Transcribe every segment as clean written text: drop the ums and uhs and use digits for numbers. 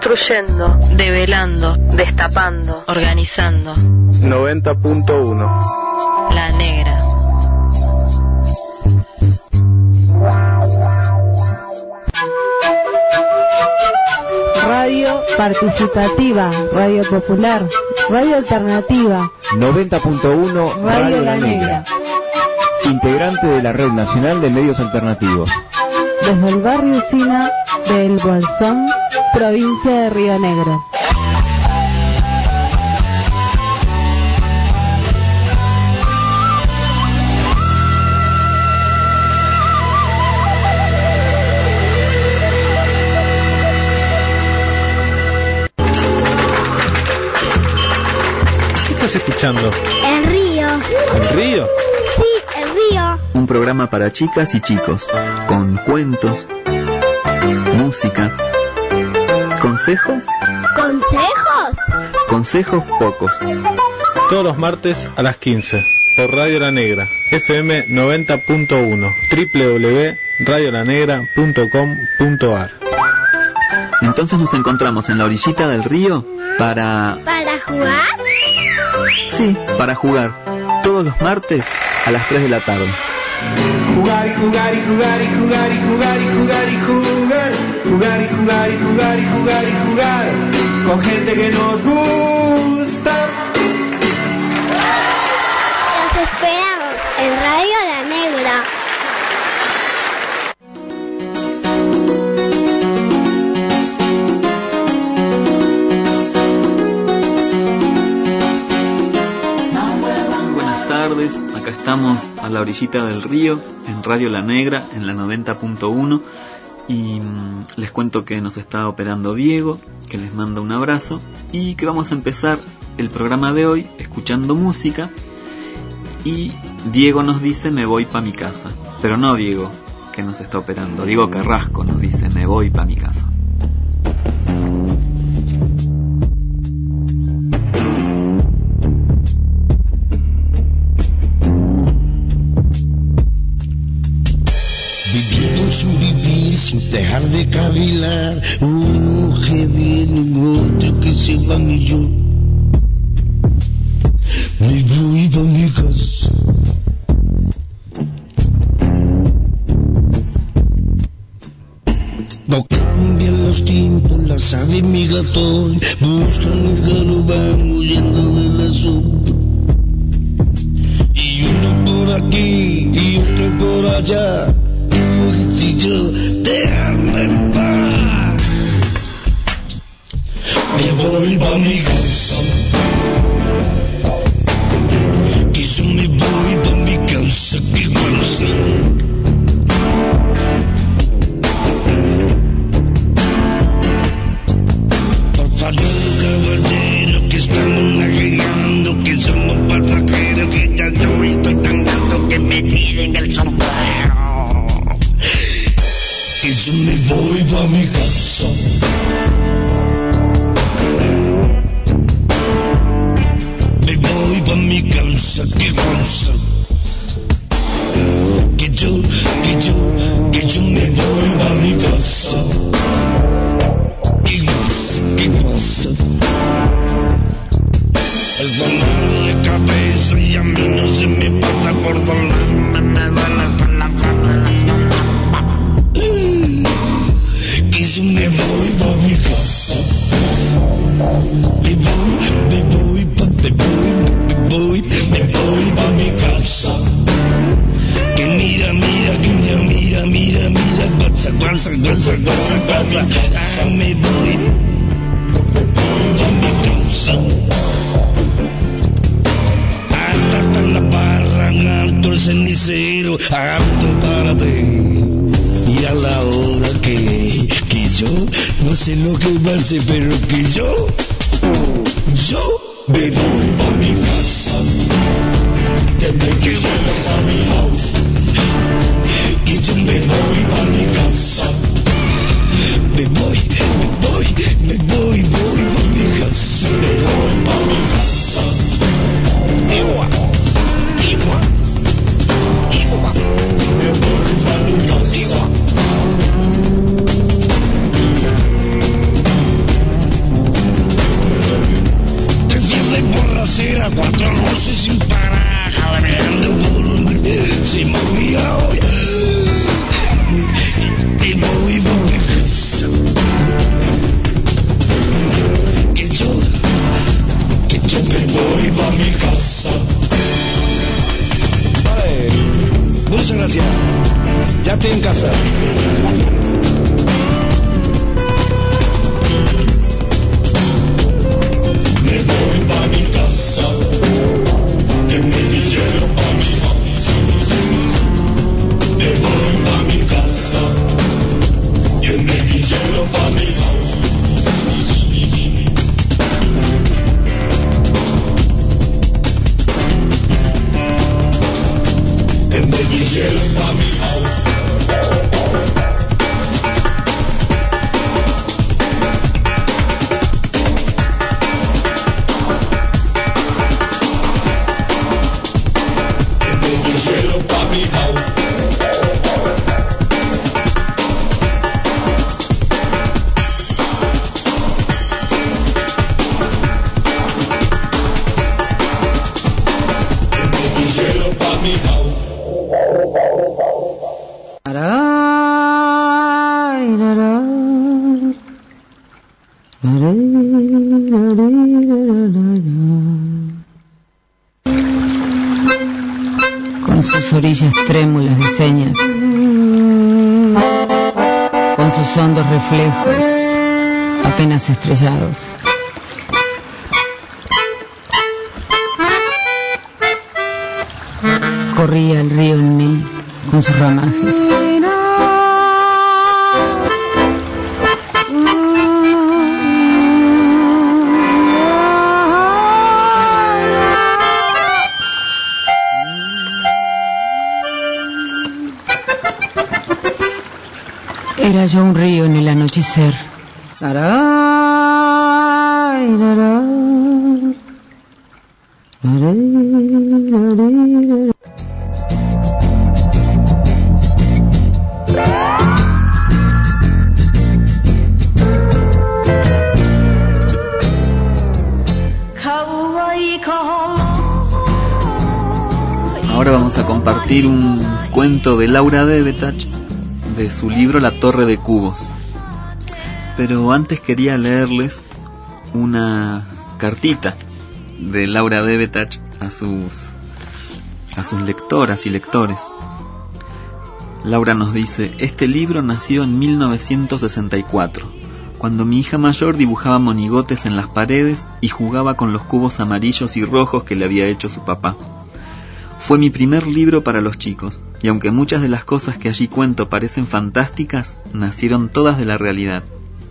construyendo, develando, destapando, organizando. 90.1 La Negra. Radio participativa, radio popular, radio alternativa. 90.1 Radio La Negra. Integrante de la Red Nacional de Medios Alternativos. Desde el barrio Usina de El Bolsón, provincia de Río Negro. ¿Qué estás escuchando? El río. ¿El río? Sí, el río. Un programa para chicas y chicos, con cuentos, música, consejos, ¿Consejos? consejos pocos. Todos los martes a las 15 por Radio La Negra, FM 90.1, www.radiolanegra.com.ar. Entonces nos encontramos en la orillita del río para... ¿Para jugar? Sí, para jugar. Todos los martes a las 3 de la tarde. Jugar y jugar y jugar y jugar y jugar y jugar y jugar. Jugar y jugar y jugar y jugar y jugar. Con gente que nos gusta. Los esperamos en Radio La Negra. Acá estamos a la orillita del río, en Radio La Negra, en la 90.1, y les cuento que nos está operando Diego, que les manda un abrazo, y que vamos a empezar el programa de hoy escuchando música, y Diego nos dice me voy pa' mi casa, pero no Diego que nos está operando, Diego Carrasco nos dice me voy pa' mi casa. Sin vivir, sin dejar de cavilar, uno que viene, otro que se van y yo me voy pa' mi casa. No cambian los tiempos, las aves migratorias buscan el galo, van huyendo de la sombra. Y uno por aquí y otro por allá. Si yo dejarme en paz, me voy pa' mi casa. Que yo me voy pa' mi casa, que cosa. Por favor, caballero, que estamos navegando, que somos pasajeros, que ya no estoy tan alto que me tiren el sombrero. Que yo me voy pa' mi casa. Me voy pa' mi casa, qué cosa. Que yo me voy pa' mi casa. Qué cosa. El dolor de cabeza y a mí no se me pasa por dolor. Me duele hasta la falda. Que yo me voy pa' mi casa. Me voy pa' mi casa. Que mira, guasa. Me voy pa' mi casa. Hasta la barra, alto el cenicero, apto para ti. Y a la hora que yo, no sé lo que pase, pero que yo me voy pa' mi casa. Desde que vuelvas a mi house, que yo me voy pa' mi casa. Me voy pa' mi casa. Me voy pa' mi casa. Igual. Me voy pa' mi casa. orillas trémulas de señas, con sus hondos reflejos apenas estrellados. Corría el río en mí con sus ramajes. Era yo un río en el anochecer. Ahora vamos a compartir un cuento de Laura Devetach de su libro La Torre de Cubos. Pero antes quería leerles una cartita de Laura Devetach a sus lectoras y lectores. Laura nos dice: este libro nació en 1964, cuando mi hija mayor dibujaba monigotes en las paredes y jugaba con los cubos amarillos y rojos que le había hecho su papá. Fue mi primer libro para los chicos, y aunque muchas de las cosas que allí cuento parecen fantásticas, nacieron todas de la realidad.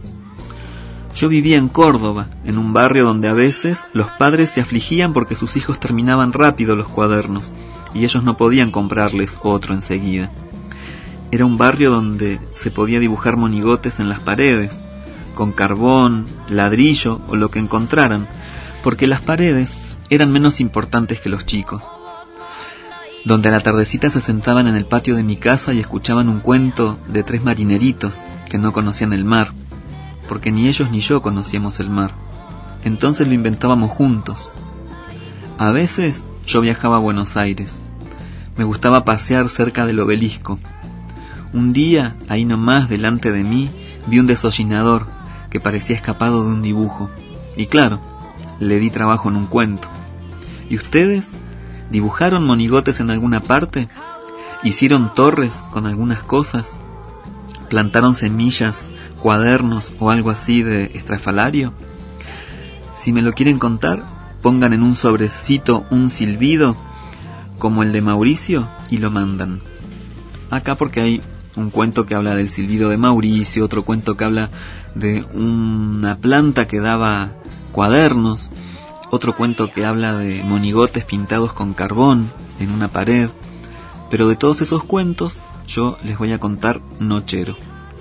Yo vivía en Córdoba, en un barrio donde a veces los padres se afligían porque sus hijos terminaban rápido los cuadernos, y ellos no podían comprarles otro enseguida. Era un barrio donde se podía dibujar monigotes en las paredes, con carbón, ladrillo o lo que encontraran, porque las paredes eran menos importantes que los chicos. Donde a la tardecita se sentaban en el patio de mi casa y escuchaban un cuento de 3 marineritos que no conocían el mar, porque ni ellos ni yo conocíamos el mar. Entonces lo inventábamos juntos. A veces yo viajaba a Buenos Aires. Me gustaba pasear cerca del obelisco. Un día, ahí nomás delante de mí, vi un desollinador que parecía escapado de un dibujo. Y claro, le di trabajo en un cuento. ¿Y ustedes? ¿Dibujaron monigotes en alguna parte? ¿Hicieron torres con algunas cosas? ¿Plantaron semillas, cuadernos o algo así de estrafalario? Si me lo quieren contar, pongan en un sobrecito un silbido como el de Mauricio y lo mandan. Acá porque hay un cuento que habla del silbido de Mauricio, otro cuento que habla de una planta que daba cuadernos, otro cuento que habla de monigotes pintados con carbón en una pared. Pero de todos esos cuentos, yo les voy a contar Nochero.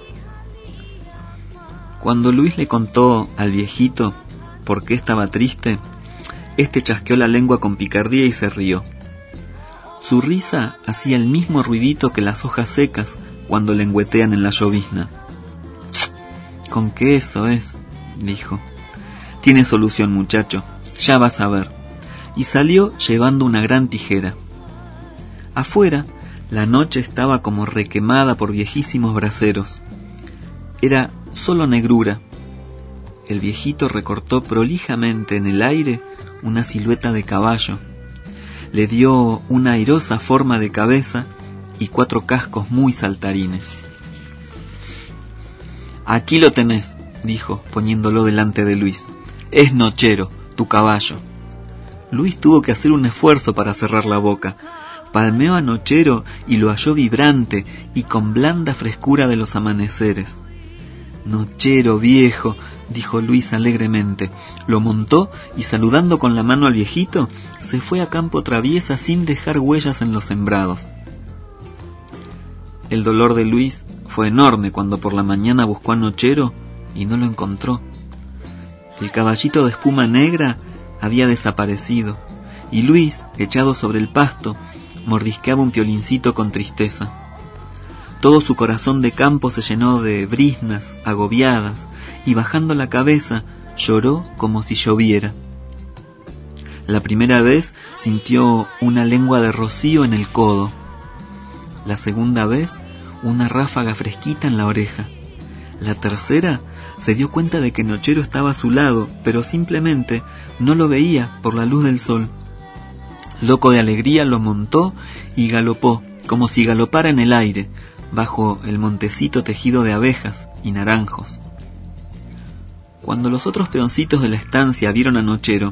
Cuando Luis le contó al viejito por qué estaba triste, este chasqueó la lengua con picardía y se rió. Su risa hacía el mismo ruidito que las hojas secas cuando lengüetean en la llovizna. «¿Con qué eso es?», dijo. «Tiene solución, muchacho. Ya vas a ver». Y salió llevando una gran tijera. Afuera, la noche estaba como requemada por viejísimos braseros. Era solo negrura. El viejito recortó prolijamente en el aire una silueta de caballo. Le dio una airosa forma de cabeza y 4 cascos muy saltarines. «Aquí lo tenés», dijo, poniéndolo delante de Luis. «Es Nochero, tu caballo». Luis tuvo que hacer un esfuerzo para cerrar la boca. Palmeó a Nochero y lo halló vibrante y con blanda frescura de los amaneceres. «Nochero viejo», dijo Luis alegremente. Lo montó y, saludando con la mano al viejito, se fue a campo traviesa sin dejar huellas en los sembrados. El dolor de Luis fue enorme cuando por la mañana buscó a Nochero y no lo encontró. El caballito de espuma negra había desaparecido y Luis, echado sobre el pasto, mordisqueaba un piolincito con tristeza. Todo su corazón de campo se llenó de briznas agobiadas y, bajando la cabeza, lloró como si lloviera. La primera vez sintió una lengua de rocío en el codo. La segunda vez, una ráfaga fresquita en la oreja. La tercera, se dio cuenta de que Nochero estaba a su lado, pero simplemente no lo veía por la luz del sol. Loco de alegría lo montó y galopó, como si galopara en el aire, bajo el montecito tejido de abejas y naranjos. Cuando los otros peoncitos de la estancia vieron a Nochero,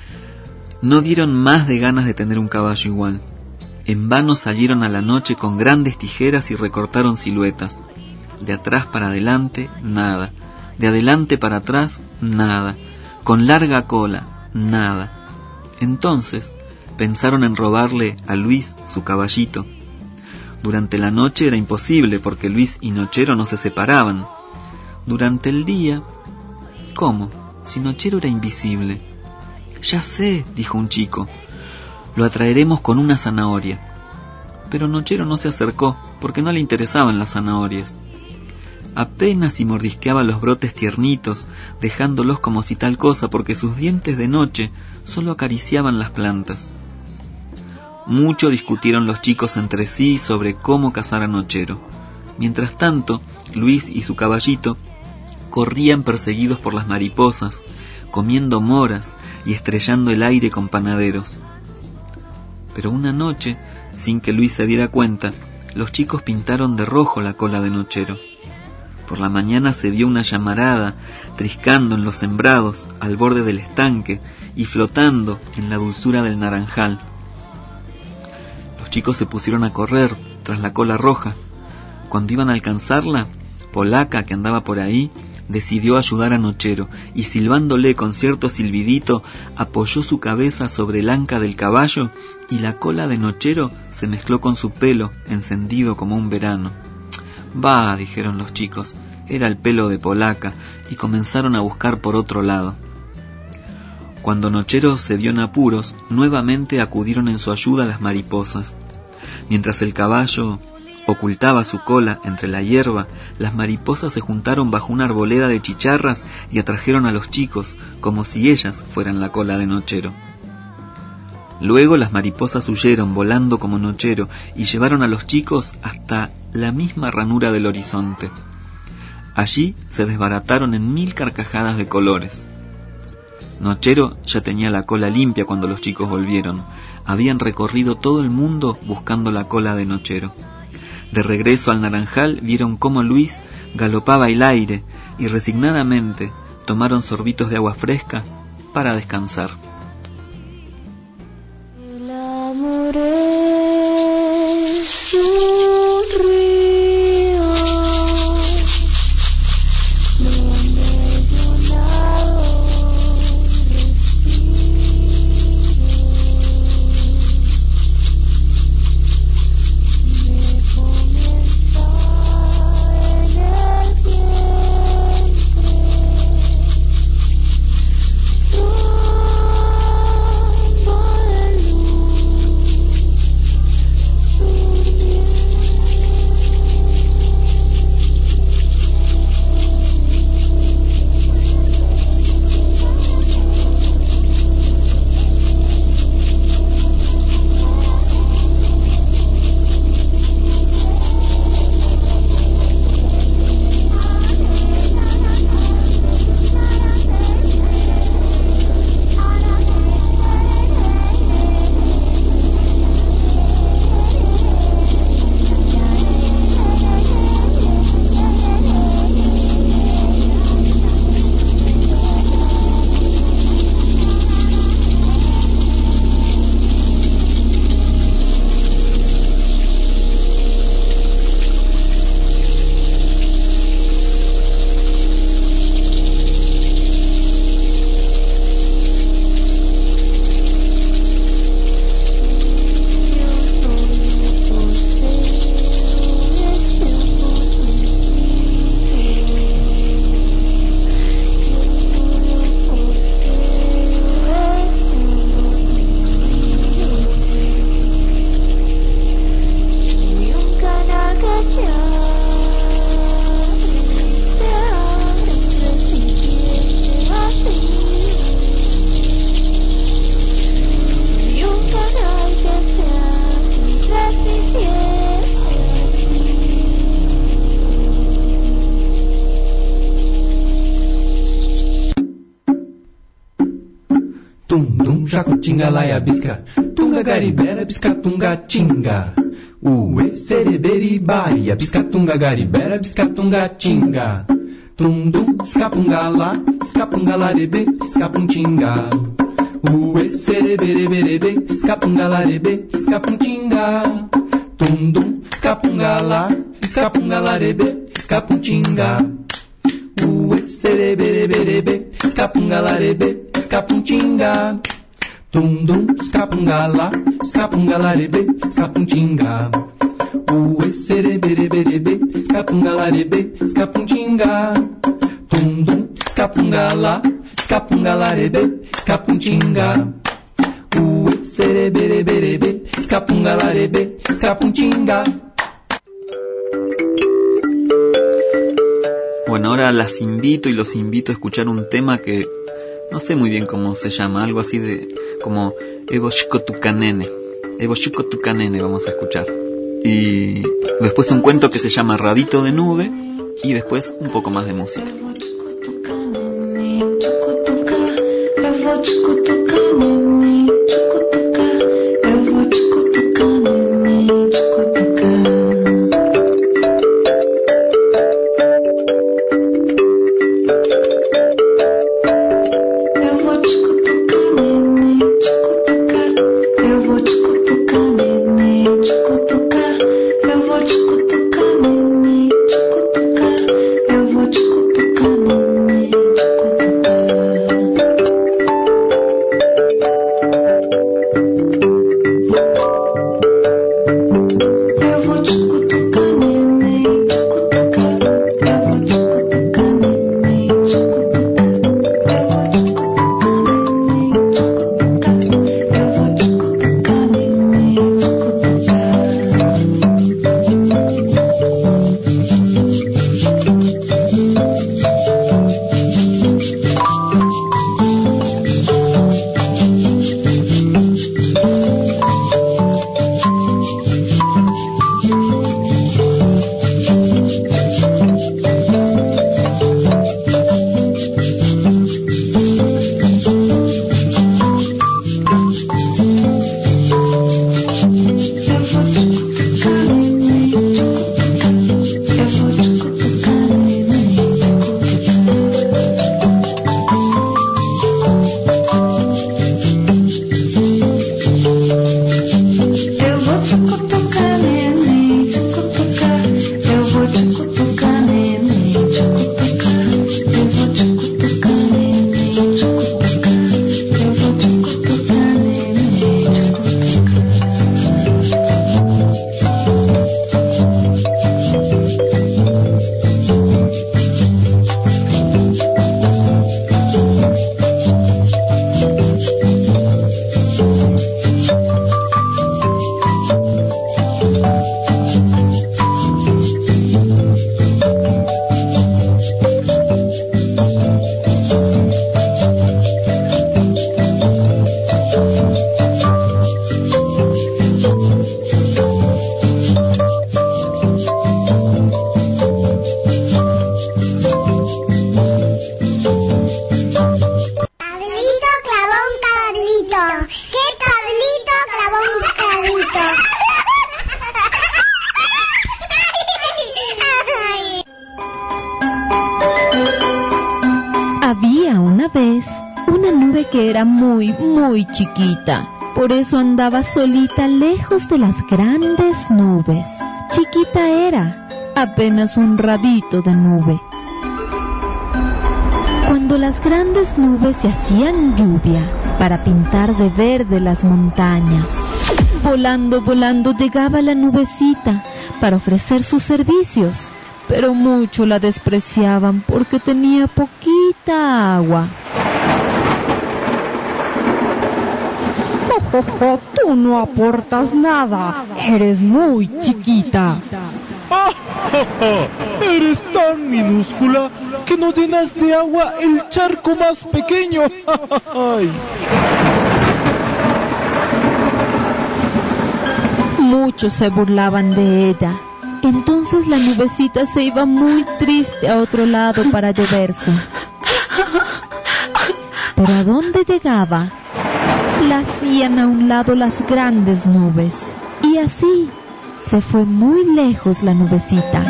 no dieron más de ganas de tener un caballo igual. En vano salieron a la noche con grandes tijeras y recortaron siluetas. De atrás para adelante, nada. De adelante para atrás, nada. Con larga cola, nada. Entonces pensaron en robarle a Luis su caballito. Durante la noche era imposible porque Luis y Nochero no se separaban. Durante el día, ¿cómo? Si Nochero era invisible. Ya sé, dijo un chico. Lo atraeremos con una zanahoria. Pero Nochero no se acercó porque no le interesaban las zanahorias. Apenas si mordisqueaba los brotes tiernitos, dejándolos como si tal cosa, porque sus dientes de noche solo acariciaban las plantas. Mucho discutieron los chicos entre sí sobre cómo cazar a Nochero. Mientras tanto, Luis y su caballito corrían perseguidos por las mariposas, comiendo moras y estrellando el aire con panaderos. Pero una noche, sin que Luis se diera cuenta, los chicos pintaron de rojo la cola de Nochero. Por la mañana se vio una llamarada triscando en los sembrados al borde del estanque y flotando en la dulzura del naranjal. Los chicos se pusieron a correr tras la cola roja. Cuando iban a alcanzarla, Polaca, que andaba por ahí, decidió ayudar a Nochero y, silbándole con cierto silbidito, apoyó su cabeza sobre el anca del caballo y la cola de Nochero se mezcló con su pelo, encendido como un verano. «Bah», dijeron los chicos, era el pelo de Polaca, y comenzaron a buscar por otro lado. Cuando Nochero se vio en apuros, nuevamente acudieron en su ayuda las mariposas. Mientras el caballo ocultaba su cola entre la hierba, las mariposas se juntaron bajo una arboleda de chicharras y atrajeron a los chicos, como si ellas fueran la cola de Nochero. Luego las mariposas huyeron volando como Nochero y llevaron a los chicos hasta la misma ranura del horizonte. Allí se desbarataron en 1000 carcajadas de colores. Nochero ya tenía la cola limpia cuando los chicos volvieron. Habían recorrido todo el mundo buscando la cola de Nochero. De regreso al naranjal vieron cómo Luis galopaba el aire y resignadamente tomaron sorbitos de agua fresca para descansar. El amor es un río donde yo nado y respiro. Me comienza en el vientre. Tum jacutinga laia bisca, tunga garibera bisca tunga tinga. Uê sereberibaia bisca tunga garibera bisca tunga tinga. Tum escapunga lá, escapunga larebe, escapuntinga. Uê serebereberebe, escapunga larebe, escapuntinga. Tum escapunga lá, escapunga larebe, escapuntinga. Uê serebereberebe, escapunga larebe, escapuntinga. Tum escapunga lá, escapunga larebe, escapuntinga. Uê serebereberebe, escapunga larebe, escapuntinga. Tum escapunga lá, escapunga larebe, escapuntinga. Uê serebereberebe, escapunga larebe, escapuntinga. Bueno, ahora las invito y los invito a escuchar un tema que no sé muy bien cómo se llama, algo así de como Evo Shikotukanene. Evo Shikotukanene vamos a escuchar. Y después un cuento que se llama Rabito de Nube y después un poco más de música. Muy chiquita, por eso andaba solita lejos de las grandes nubes. Chiquita era, apenas un rabito de nube. Cuando las grandes nubes se hacían lluvia para pintar de verde las montañas, volando, volando llegaba la nubecita para ofrecer sus servicios, pero mucho la despreciaban porque tenía poquita agua. Tú no aportas nada, eres muy chiquita. Eres tan minúscula que no llenas de agua el charco más pequeño. Muchos se burlaban de ella. Entonces la nubecita se iba muy triste a otro lado para lloverse. Pero ¿a dónde llegaba? la hacían a un lado las grandes nubes. Y así se fue muy lejos la nubecita.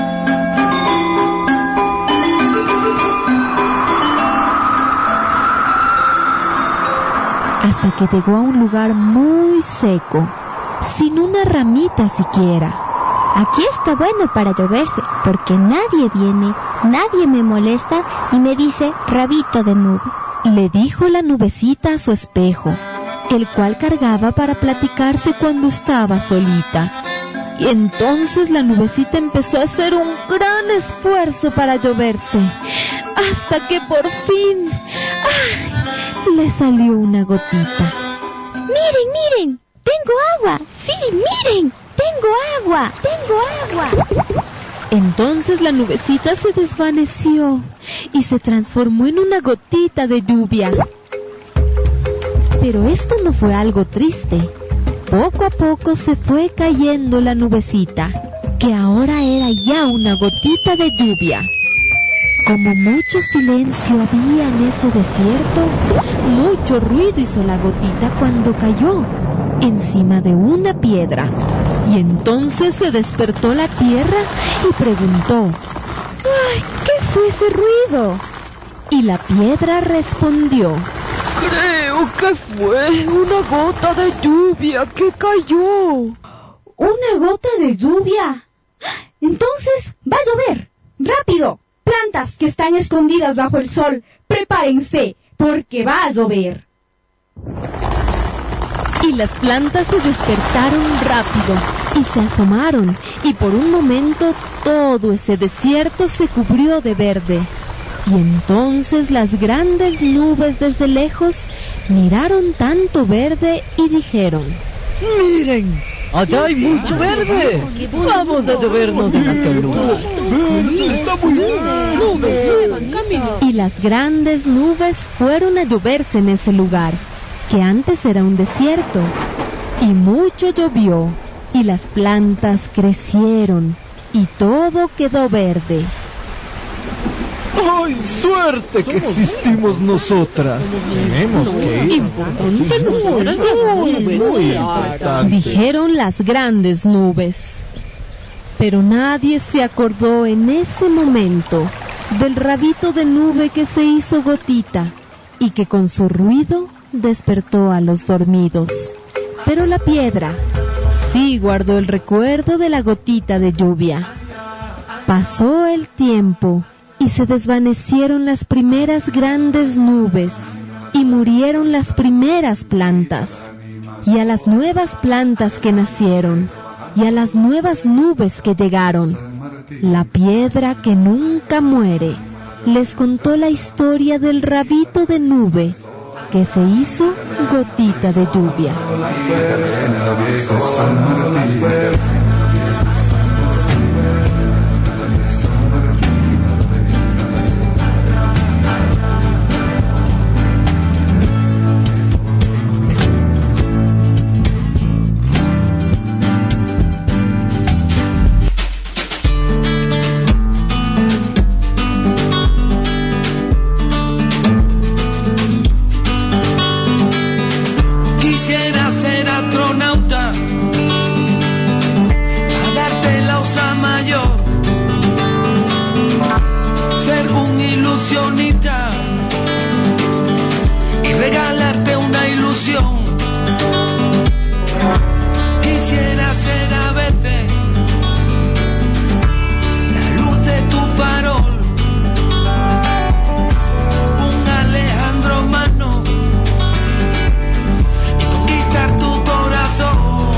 Hasta que llegó a un lugar muy seco, sin una ramita siquiera. Aquí está bueno para lloverse, porque nadie viene, nadie me molesta y me dice rabito de nube. Le dijo la nubecita a su espejo, el cual cargaba para platicarse cuando estaba solita. Y entonces la nubecita empezó a hacer un gran esfuerzo para lloverse, hasta que por fin, ¡ay!, le salió una gotita. ¡Miren, miren! ¡Tengo agua! ¡Sí, miren! ¡Tengo agua! ¡Tengo agua! Entonces la nubecita se desvaneció y se transformó en una gotita de lluvia. Pero esto no fue algo triste. Poco a poco se fue cayendo la nubecita, que ahora era ya una gotita de lluvia. Como mucho silencio había en ese desierto, mucho ruido hizo la gotita cuando cayó encima de una piedra. Y entonces se despertó la tierra y preguntó: ¡ay, qué fue ese ruido! Y la piedra respondió: creo que fue una gota de lluvia que cayó. ¿Una gota de lluvia? Entonces va a llover. ¡Rápido! Plantas que están escondidas bajo el sol, prepárense, porque va a llover. Y las plantas se despertaron rápido y se asomaron, y por un momento todo ese desierto se cubrió de verde. Y entonces las grandes nubes desde lejos miraron tanto verde y dijeron: ¡miren! ¡Allá hay mucho verde! ¡Vamos a llovernos en aquel lugar! Y las grandes nubes fueron a lloverse en ese lugar, que antes era un desierto. Y mucho llovió, y las plantas crecieron, y todo quedó verde. ¡Ay, suerte que existimos nosotras! Tenemos que ir. Importante, dijeron las grandes nubes. Pero nadie se acordó en ese momento del rabito de nube que se hizo gotita y que con su ruido despertó a los dormidos. Pero la piedra sí guardó el recuerdo de la gotita de lluvia. Pasó el tiempo y se desvanecieron las primeras grandes nubes, y murieron las primeras plantas. Y a las nuevas plantas que nacieron, y a las nuevas nubes que llegaron, la piedra que nunca muere les contó la historia del rabito de nube que se hizo gotita de lluvia. Y regalarte una ilusión. Quisiera ser a veces la luz de tu farol, un Alejandro Magno, y conquistar tu corazón.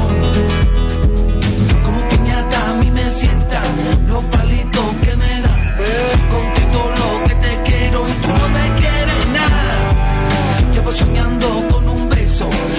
Como piñata a mí me sientan los palitos que me dan. Contigo lo que te quiero y tú no me quieres nada. Llevo soñando con un beso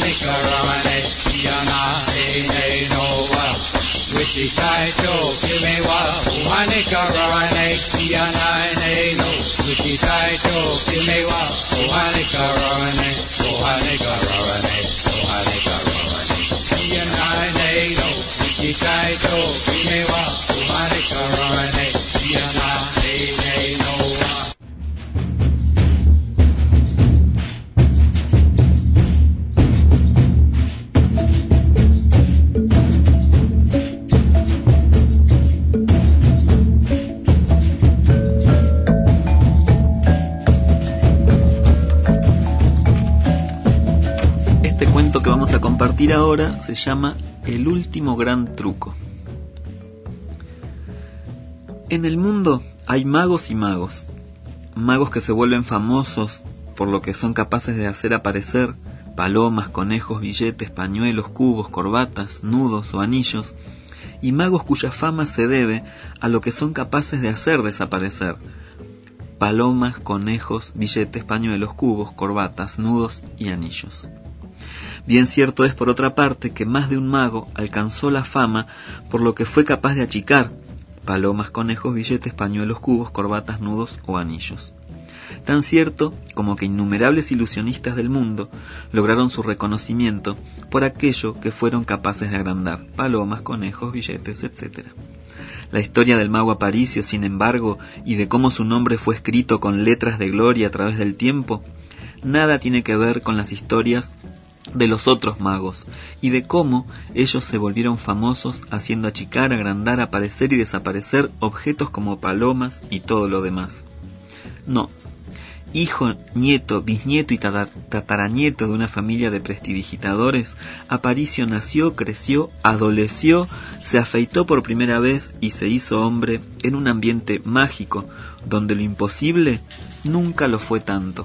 Uhanika Ramane, Yana, Ene, Nova, Wichi Saito, Kimewa, Uhanika Ramane, Yana, Ene, no, Wichi Saito, Kimewa, Uhanika Ramane, Uhanika Ramane, Uhanika Ramane, Yana, Ene, no, Wichi Saito, Kimewa, Uhanika Ramane, Yana, Ene, Nova. Que vamos a compartir ahora se llama El último gran truco. En el mundo hay magos y magos. Magos que se vuelven famosos por lo que son capaces de hacer aparecer palomas, conejos, billetes, pañuelos, cubos, corbatas, nudos o anillos, y magos cuya fama se debe a lo que son capaces de hacer desaparecer palomas, conejos, billetes, pañuelos, cubos, corbatas, nudos y anillos. Bien cierto es, por otra parte, que más de un mago alcanzó la fama por lo que fue capaz de achicar palomas, conejos, billetes, pañuelos, cubos, corbatas, nudos o anillos. Tan cierto como que innumerables ilusionistas del mundo lograron su reconocimiento por aquello que fueron capaces de agrandar, palomas, conejos, billetes, etc. La historia del mago Aparicio, sin embargo, y de cómo su nombre fue escrito con letras de gloria a través del tiempo, nada tiene que ver con las historias de los otros magos, y de cómo ellos se volvieron famosos haciendo achicar, agrandar, aparecer y desaparecer objetos como palomas y todo lo demás. No, hijo, nieto, bisnieto y tataranieto de una familia de prestidigitadores, Aparicio nació, creció, adoleció, se afeitó por primera vez y se hizo hombre en un ambiente mágico, donde lo imposible nunca lo fue tanto.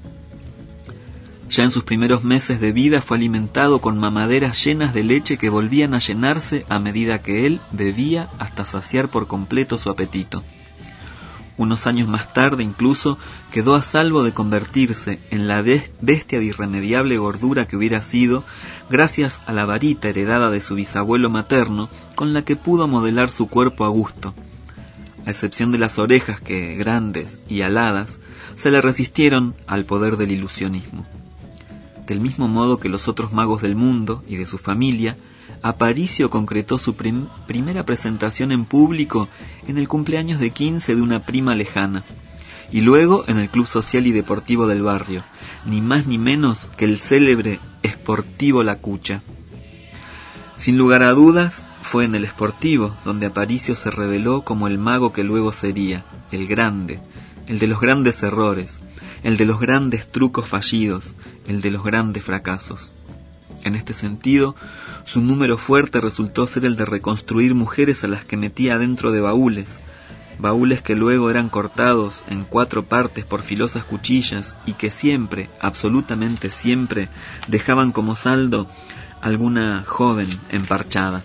Ya en sus primeros meses de vida fue alimentado con mamaderas llenas de leche que volvían a llenarse a medida que él bebía hasta saciar por completo su apetito. Unos años más tarde incluso quedó a salvo de convertirse en la bestia de irremediable gordura que hubiera sido gracias a la varita heredada de su bisabuelo materno con la que pudo modelar su cuerpo a gusto, a excepción de las orejas que, grandes y aladas, se le resistieron al poder del ilusionismo. Del mismo modo que los otros magos del mundo y de su familia, Aparicio concretó su primera presentación en público en el cumpleaños de 15 de una prima lejana, y luego en el club social y deportivo del barrio, ni más ni menos que el célebre Sportivo La Cucha. Sin lugar a dudas, fue en el Sportivo donde Aparicio se reveló como el mago que luego sería, el grande, el de los grandes errores, el de los grandes trucos fallidos, el de los grandes fracasos. En este sentido, su número fuerte resultó ser el de reconstruir mujeres a las que metía dentro de baúles que luego eran cortados en 4 partes por filosas cuchillas y que siempre, absolutamente siempre, dejaban como saldo alguna joven emparchada.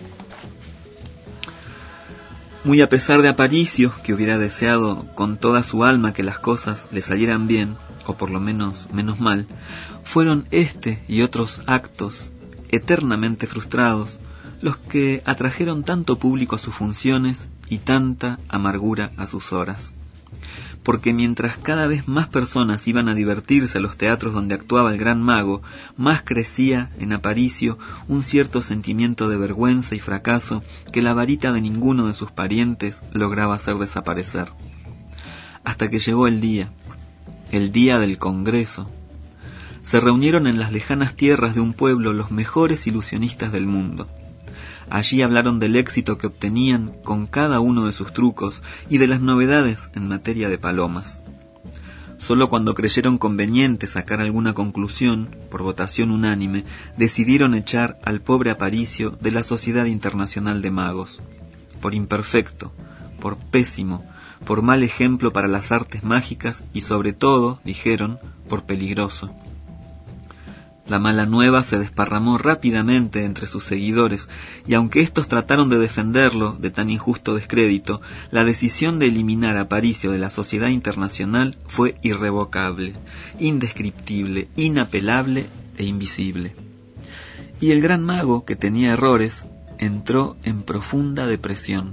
Muy a pesar de Aparicio, que hubiera deseado con toda su alma que las cosas le salieran bien, o por lo menos mal, fueron este y otros actos eternamente frustrados los que atrajeron tanto público a sus funciones y tanta amargura a sus horas. Porque mientras cada vez más personas iban a divertirse a los teatros donde actuaba el gran mago, más crecía en Aparicio un cierto sentimiento de vergüenza y fracaso que la varita de ninguno de sus parientes lograba hacer desaparecer. Hasta que llegó el día del Congreso. Se reunieron en las lejanas tierras de un pueblo los mejores ilusionistas del mundo. Allí hablaron del éxito que obtenían con cada uno de sus trucos y de las novedades en materia de palomas. Solo cuando creyeron conveniente sacar alguna conclusión, por votación unánime, decidieron echar al pobre Aparicio de la Sociedad Internacional de Magos. Por imperfecto, por pésimo, por mal ejemplo para las artes mágicas y sobre todo, dijeron, por peligroso. La mala nueva se desparramó rápidamente entre sus seguidores, y aunque éstos trataron de defenderlo de tan injusto descrédito, la decisión de eliminar a Aparicio de la Sociedad Internacional fue irrevocable, indescriptible, inapelable e invisible. y el gran mago, que tenía errores, entró en profunda depresión.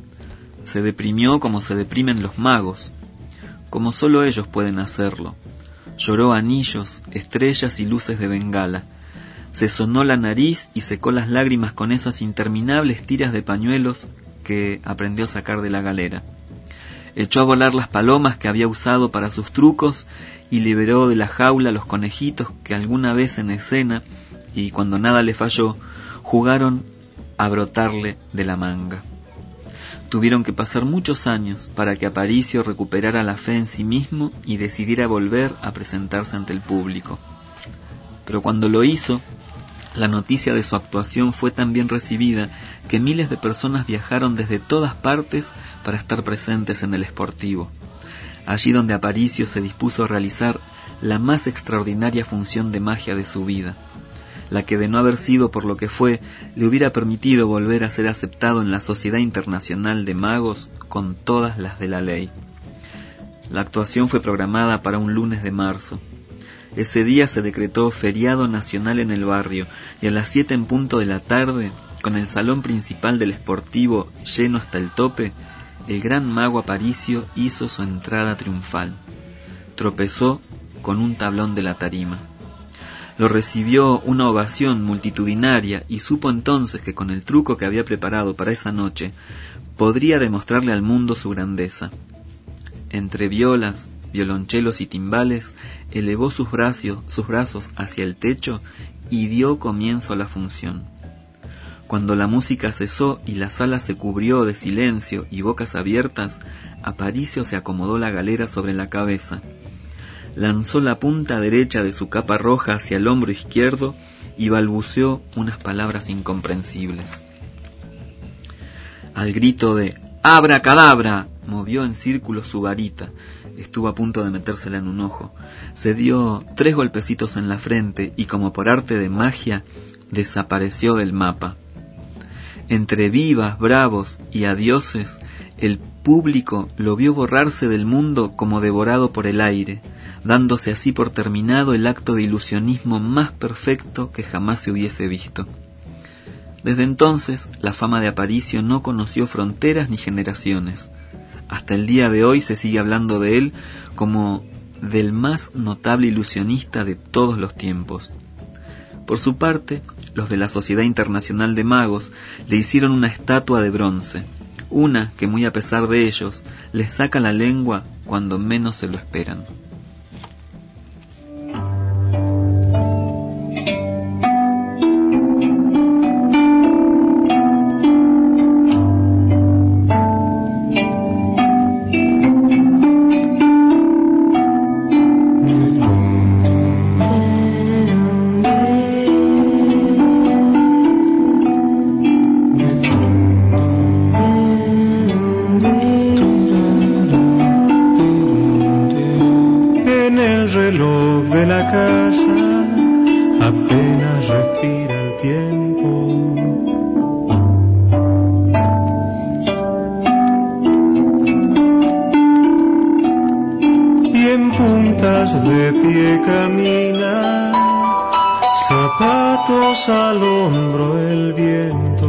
Se deprimió como se deprimen los magos, como solo ellos pueden hacerlo. Lloró anillos, estrellas y luces de bengala. Se sonó la nariz y secó las lágrimas con esas interminables tiras de pañuelos que aprendió a sacar de la galera. Echó a volar las palomas que había usado para sus trucos y liberó de la jaula los conejitos que alguna vez en escena, y cuando nada le falló, jugaron a brotarle de la manga. Tuvieron que pasar muchos años para que Aparicio recuperara la fe en sí mismo y decidiera volver a presentarse ante el público. Pero cuando lo hizo, la noticia de su actuación fue tan bien recibida que miles de personas viajaron desde todas partes para estar presentes en el Sportivo, allí donde Aparicio se dispuso a realizar la más extraordinaria función de magia de su vida, la que de no haber sido por lo que fue, le hubiera permitido volver a ser aceptado en la Sociedad Internacional de Magos con todas las de la ley. La actuación fue programada para un lunes de marzo. Ese día se decretó feriado nacional en el barrio, y a las 7 en punto de la tarde, con el salón principal del Sportivo lleno hasta el tope, el gran mago Aparicio hizo su entrada triunfal. Tropezó con un tablón de la tarima. Lo recibió una ovación multitudinaria y supo entonces que con el truco que había preparado para esa noche podría demostrarle al mundo su grandeza. Entre violas, violonchelos y timbales, elevó sus brazos hacia el techo y dio comienzo a la función. Cuando la música cesó y la sala se cubrió de silencio y bocas abiertas, Aparicio se acomodó la galera sobre la cabeza. Lanzó la punta derecha de su capa roja hacia el hombro izquierdo y balbuceó unas palabras incomprensibles. Al grito de ¡Abracadabra!, movió en círculo su varita. Estuvo a punto de metérsela en un ojo. Se dio 3 golpecitos en la frente y, como por arte de magia, desapareció del mapa. Entre vivas, bravos y adioses, el público lo vio borrarse del mundo como devorado por el aire, dándose así por terminado el acto de ilusionismo más perfecto que jamás se hubiese visto. Desde entonces, la fama de Aparicio no conoció fronteras ni generaciones. Hasta el día de hoy se sigue hablando de él como del más notable ilusionista de todos los tiempos. Por su parte, los de la Sociedad Internacional de Magos le hicieron una estatua de bronce, una que, muy a pesar de ellos, les saca la lengua cuando menos se lo esperan. Al hombro el viento.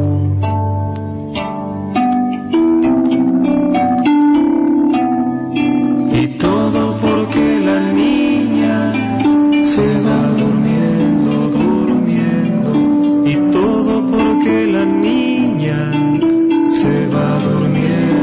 Y todo porque la niña se va durmiendo, durmiendo. Y todo porque la niña se va durmiendo.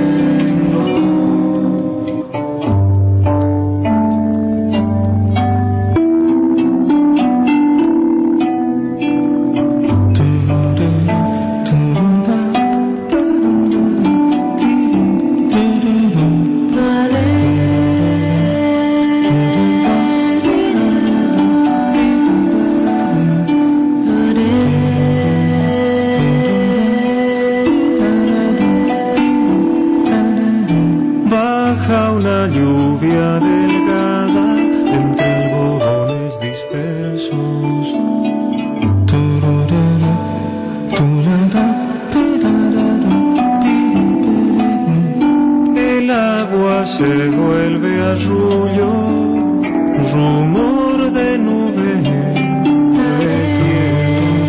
Se vuelve arrullo, rumor de nube de tierra.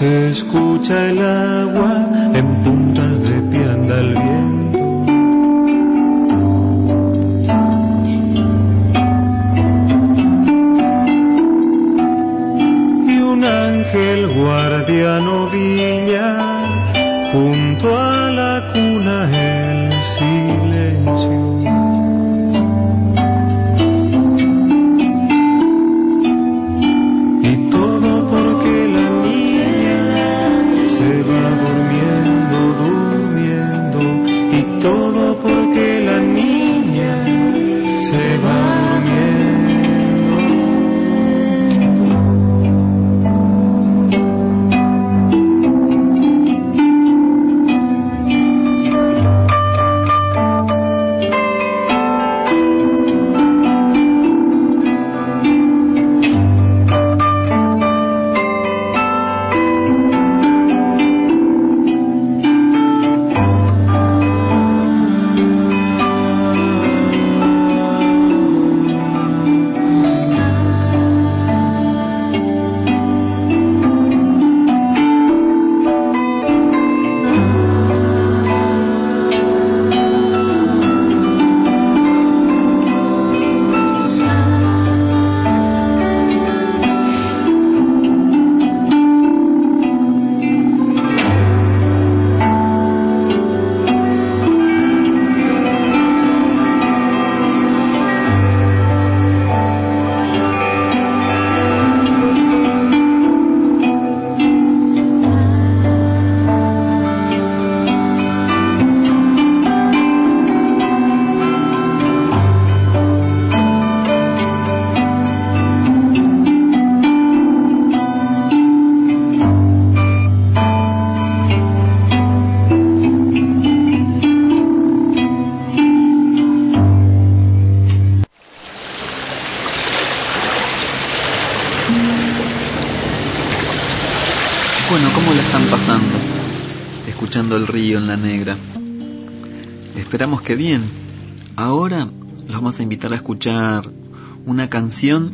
se escucha el agua, en punta de pie anda el viento. Y un ángel guardiano guiña junto a la cuna el silencio. Y todo porque la niña se va durmiendo, durmiendo. Y todo porque la niña se va durmiendo. El río en la negra. Esperamos que bien. Ahora los vamos a invitar a escuchar una canción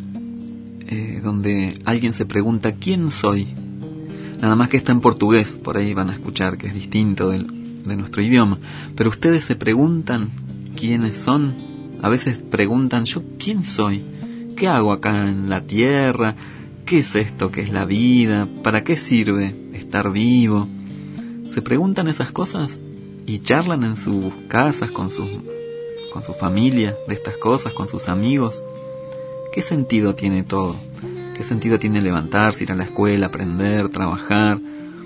donde alguien se pregunta ¿quién soy? Nada más que está en portugués, por ahí van a escuchar que es distinto de nuestro idioma. Pero ustedes se preguntan quiénes son. A veces preguntan, ¿yo quién soy? ¿Qué hago acá en la tierra? ¿Qué es esto? ¿Qué es la vida? ¿Para qué sirve estar vivo? Se preguntan esas cosas y charlan en sus casas con su familia de estas cosas, con sus amigos. ¿Qué sentido tiene todo? ¿Qué sentido tiene levantarse, ir a la escuela, aprender, trabajar?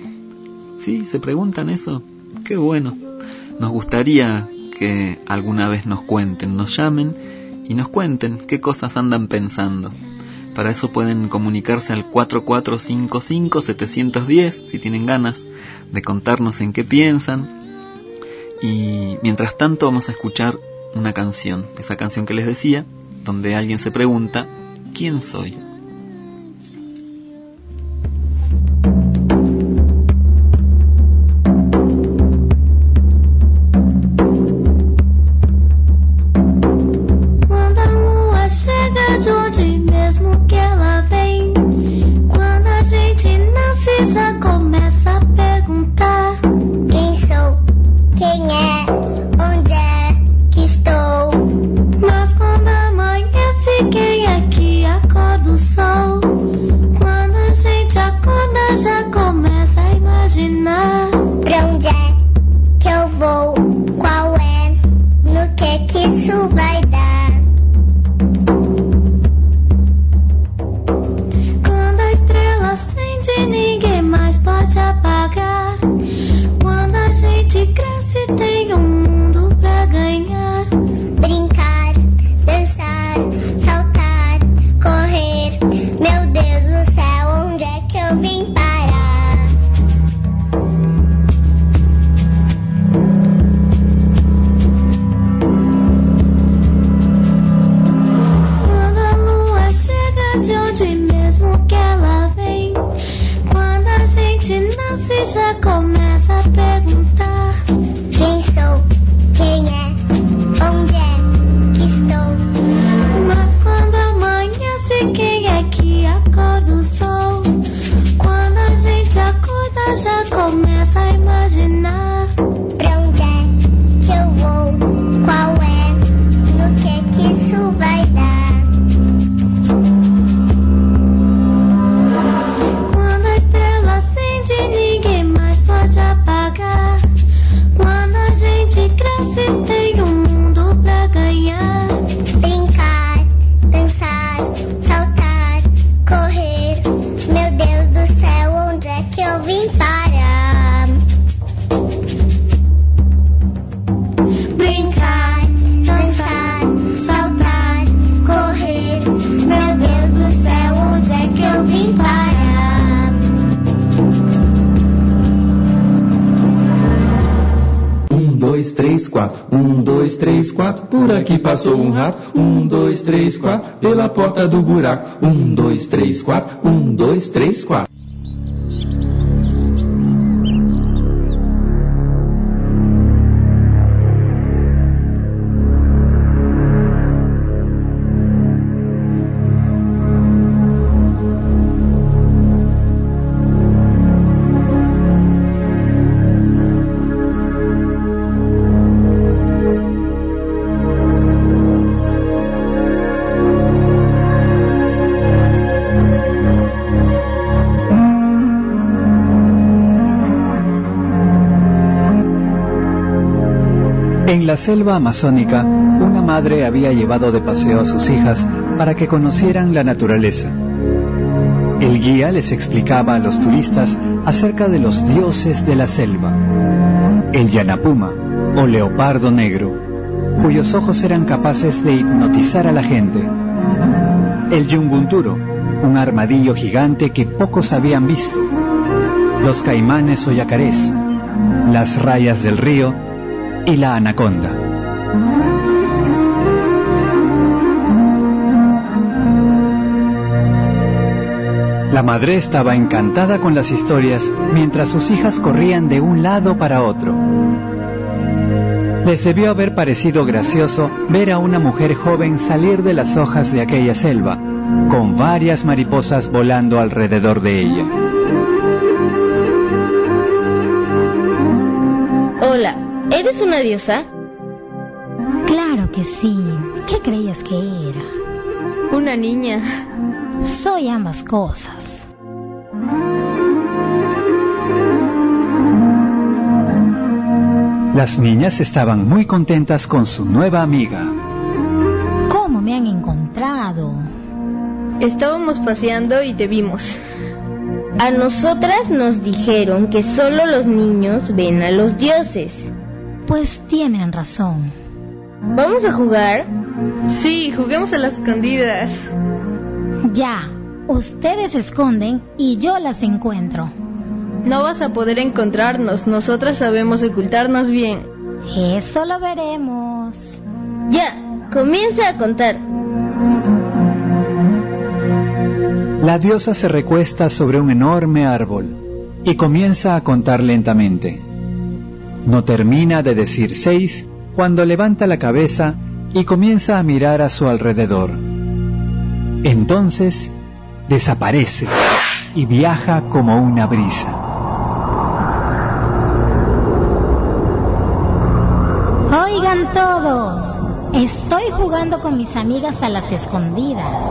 ¿Sí? ¿Se preguntan eso? ¡Qué bueno! Nos gustaría que alguna vez nos cuenten, nos llamen y nos cuenten qué cosas andan pensando. Para eso pueden comunicarse al 4455-710 si tienen ganas de contarnos en qué piensan. Y mientras tanto vamos a escuchar una canción, esa canción que les decía, donde alguien se pregunta ¿quién soy? Já começa a perguntar quem sou, quem é, onde é que estou. Mas quando amanhece, quem é que acorda o sol? Quando a gente acorda, já começa a imaginar pra onde é que eu vou, qual é, no que isso vai dar. Quando a estrela acende, ninguém mais pode apagar. Quando a gente cresce, tem mundo pra ganhar. Brincar, dançar, saltar, correr. Meu Deus do céu, onde é que eu vim parar? Quando a lua chega, de onde mesmo que ela vem? Quando a gente nasce, já começa a perguntar quem sou, quem é, onde é que estou. Mas quando amanhece, quem é que acorda o sol? Quando a gente acorda, 4. 1, 2, 3, 4. Por aqui passou um rato. 1, 2, 3, 4. Pela porta do buraco. 1, 2, 3, 4. 1, 2, 3, 4. En la selva amazónica, una madre había llevado de paseo a sus hijas para que conocieran la naturaleza. El guía les explicaba a los turistas acerca de los dioses de la selva. El yanapuma, o leopardo negro, cuyos ojos eran capaces de hipnotizar a la gente. El yungunturo, un armadillo gigante que pocos habían visto. Los caimanes o yacarés, las rayas del río y la anaconda. La madre estaba encantada con las historias mientras sus hijas corrían de un lado para otro. Les debió haber parecido gracioso ver a una mujer joven salir de las hojas de aquella selva, con varias mariposas volando alrededor de ella. Hola, ¿eres una diosa? Claro que sí. ¿Qué creías que era? Una niña. Soy ambas cosas. Las niñas estaban muy contentas con su nueva amiga. ¿Cómo me han encontrado? Estábamos paseando y te vimos. A nosotras nos dijeron que solo los niños ven a los dioses. Pues tienen razón. ¿Vamos a jugar? Sí, juguemos a las escondidas. Ya, ustedes se esconden y yo las encuentro. No vas a poder encontrarnos, nosotras sabemos ocultarnos bien. Eso lo veremos. Ya, comienza a contar. La diosa se recuesta sobre un enorme árbol y comienza a contar lentamente. No termina de decir 6 cuando levanta la cabeza y comienza a mirar a su alrededor. Entonces desaparece y viaja como una brisa. Oigan todos, estoy jugando con mis amigas a las escondidas.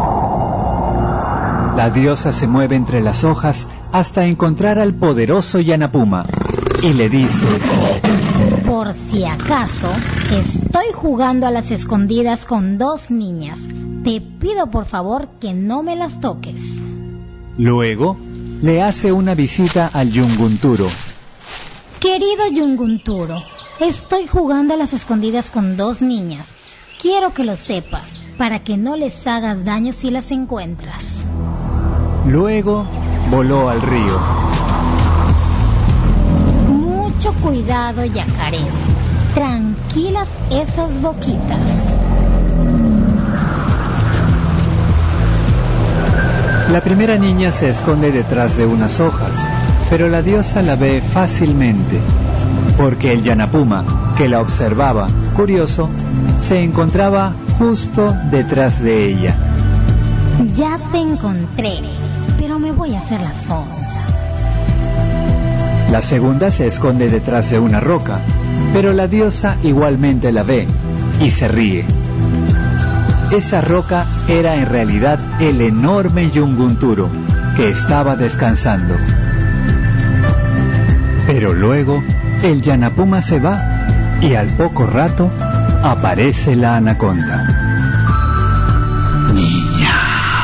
La diosa se mueve entre las hojas hasta encontrar al poderoso yanapuma y le dice: por si acaso, estoy jugando a las escondidas con 2 niñas. Te pido por favor que no me las toques. Luego le hace una visita al yungunturo. Querido yungunturo, estoy jugando a las escondidas con 2 niñas. Quiero que lo sepas, para que no les hagas daño si las encuentras. Luego voló al río. Mucho cuidado, yacarés. Tranquilas esas boquitas. La primera niña se esconde detrás de unas hojas, pero la diosa la ve fácilmente, porque el yanapuma, que la observaba, curioso, se encontraba justo detrás de ella. Ya te encontré, pero me voy a hacer la sonsa. La segunda se esconde detrás de una roca, pero la diosa igualmente la ve y se ríe. Esa roca era en realidad el enorme yungunturo, que estaba descansando. Pero luego el yanapuma se va y al poco rato aparece la anaconda. Niña,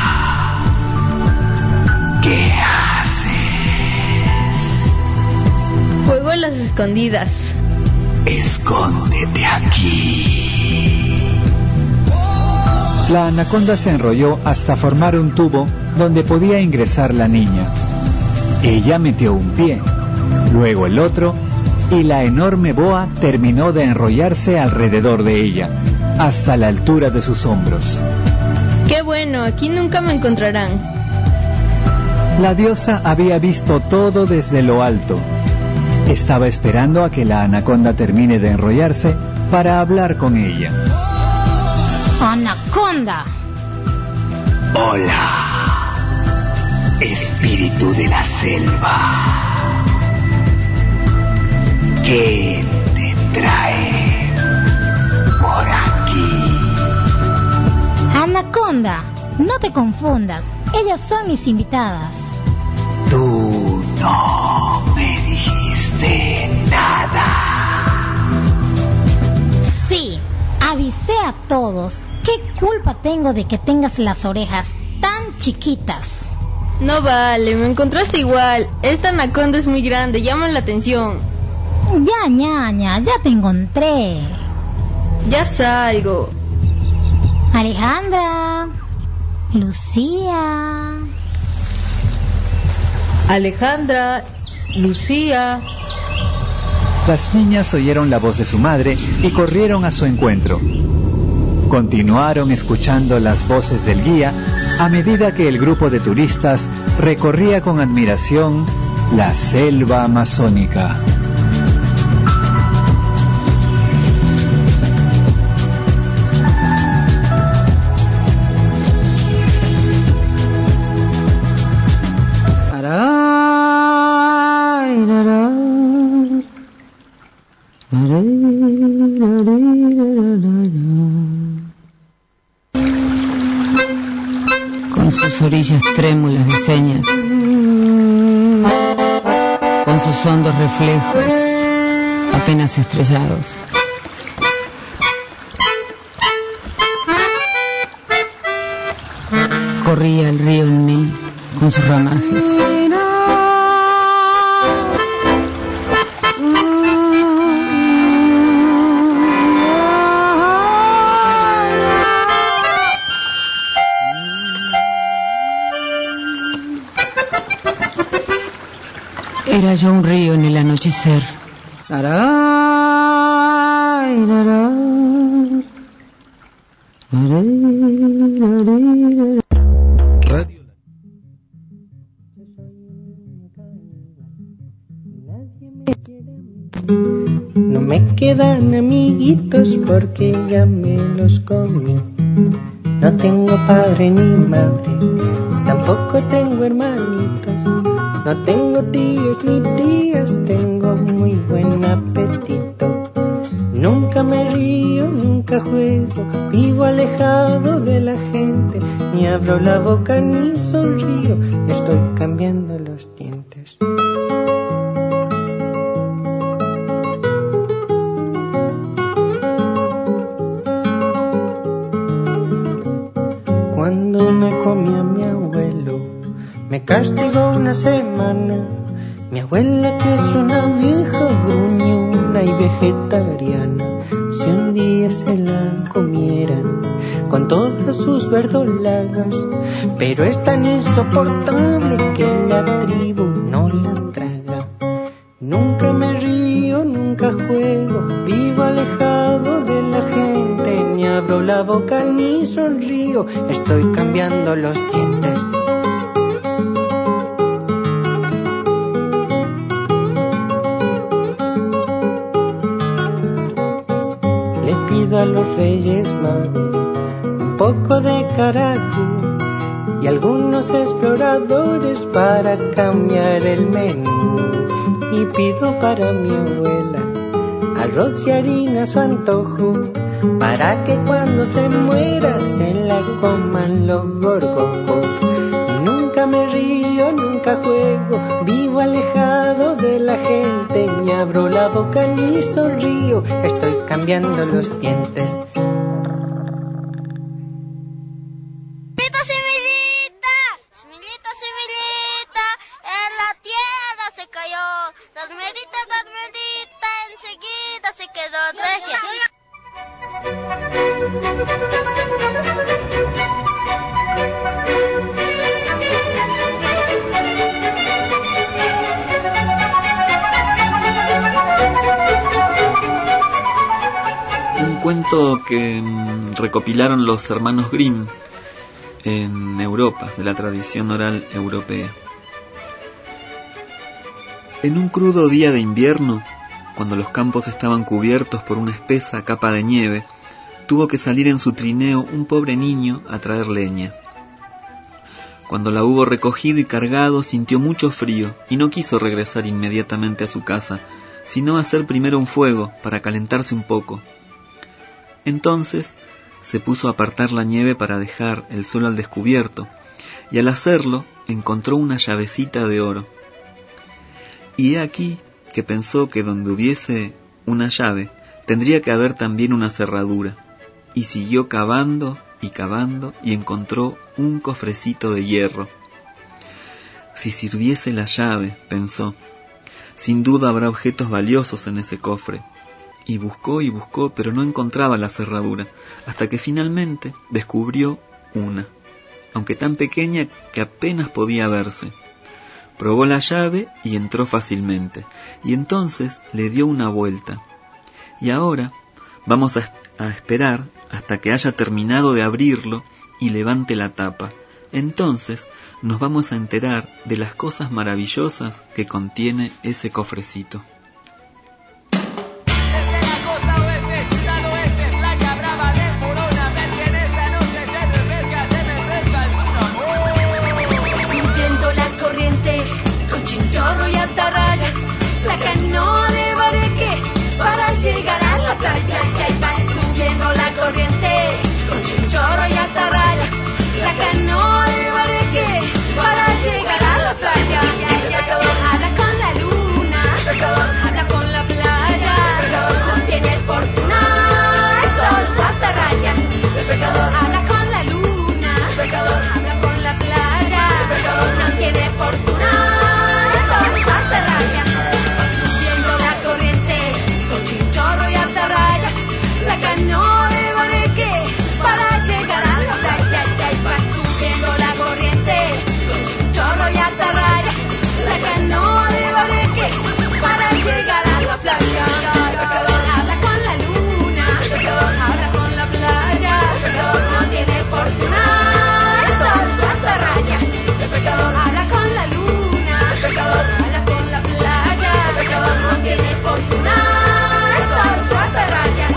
¿qué haces? Juego a las escondidas. Escóndete aquí. La anaconda se enrolló hasta formar un tubo donde podía ingresar la niña. Ella metió un pie, luego el otro y la enorme boa terminó de enrollarse alrededor de ella, hasta la altura de sus hombros. ¡Qué bueno! Aquí nunca me encontrarán. La diosa había visto todo desde lo alto. Estaba esperando a que la anaconda termine de enrollarse para hablar con ella. ¡Anaconda! Hola, espíritu de la selva. ¿Qué te trae por aquí? Anaconda, no te confundas. Ellas son mis invitadas. Tú no me dijiste nada. Sí, avisé a todos. ¿Qué culpa tengo de que tengas las orejas tan chiquitas? No vale, me encontraste igual. Esta anaconda es muy grande, llama la atención. Ya, ñaña, ya te encontré. Ya salgo. Alejandra, Lucía. Alejandra, Lucía. Las niñas oyeron la voz de su madre y corrieron a su encuentro. Continuaron escuchando las voces del guía a medida que el grupo de turistas recorría con admiración la selva amazónica. Con sus orillas trémulas de señas, con sus hondos reflejos apenas estrellados. Corría el río en mí con sus ramajes. Era yo un río en el anochecer. Radio. No me quedan amiguitos porque ya me los comí. No tengo padre ni madre, tampoco tengo hermanitos. No tengo tíos ni tías, tengo muy buen apetito. Nunca me río, nunca juego, vivo alejado de la gente. Ni abro la boca ni sonrío, estoy cambiando los dientes. Cuando me comía mi abuelo, me castigó una semana. Mi abuela, que es una vieja gruñona y vegetariana, si un día se la comieran con todas sus verdolagas, pero es tan insoportable que la tribu no la traga. Nunca me río, nunca juego, vivo alejado de la gente, ni abro la boca ni sonrío, estoy cambiando los dientes. A los Reyes Magos un poco de caracú y algunos exploradores para cambiar el menú, y pido para mi abuela arroz y harina a su antojo, para que cuando se muera se la coman los gorgojos. Nunca me río, nunca juego, vivo alejado de la gente, ni abro la boca ni sonrío, estoy cambiando los dientes. Semillita, semillita, en la tierra se cayó. Dormidita, dormidita, enseguida se quedó. Gracias. cuento que recopilaron los hermanos Grimm en Europa, de la tradición oral europea. En un crudo día de invierno, cuando los campos estaban cubiertos por una espesa capa de nieve, tuvo que salir en su trineo un pobre niño a traer leña. Cuando la hubo recogido y cargado, sintió mucho frío y no quiso regresar inmediatamente a su casa, sino hacer primero un fuego para calentarse un poco. Entonces se puso a apartar la nieve para dejar el sol al descubierto, y al hacerlo encontró una llavecita de oro. Y he aquí que pensó que donde hubiese una llave, tendría que haber también una cerradura, y siguió cavando y cavando y encontró un cofrecito de hierro. Si sirviese la llave, pensó, sin duda habrá objetos valiosos en ese cofre. Y buscó, pero no encontraba la cerradura, hasta que finalmente descubrió una, aunque tan pequeña que apenas podía verse. Probó la llave y entró fácilmente, y entonces le dio una vuelta. Y ahora vamos a esperar hasta que haya terminado de abrirlo y levante la tapa. Entonces nos vamos a enterar de las cosas maravillosas que contiene ese cofrecito. Subiendo la corriente con chinchorro y atarraya, la canoa de Bareque para llegar a la playa. Y ahí va subiendo la corriente con chinchorro y atarraya, la canoa de Bareque para llegar a la playa. El pescador habla con la luna, el pescador habla con la playa, el pescador no tiene fortuna, es solo su atarraya. El pescador habla con la luna, el pescador habla con la playa, el pescador no tiene fortuna, es solo su atarraya. Subiendo la corriente con chinchorro y atarraya, la canoa de Bareque para llegar a la playa. Y ahí va subiendo la corriente con chinchorro y atarraya, la canoa de Bareque para llegar a la playa. El pescador habla con la luna, el pescador habla con la playa, el pescador no tiene fortuna, es solo su atarraya. El pescador habla con la luna, el pescador habla con la playa, el pescador no tiene fortuna, es solo su atarraya.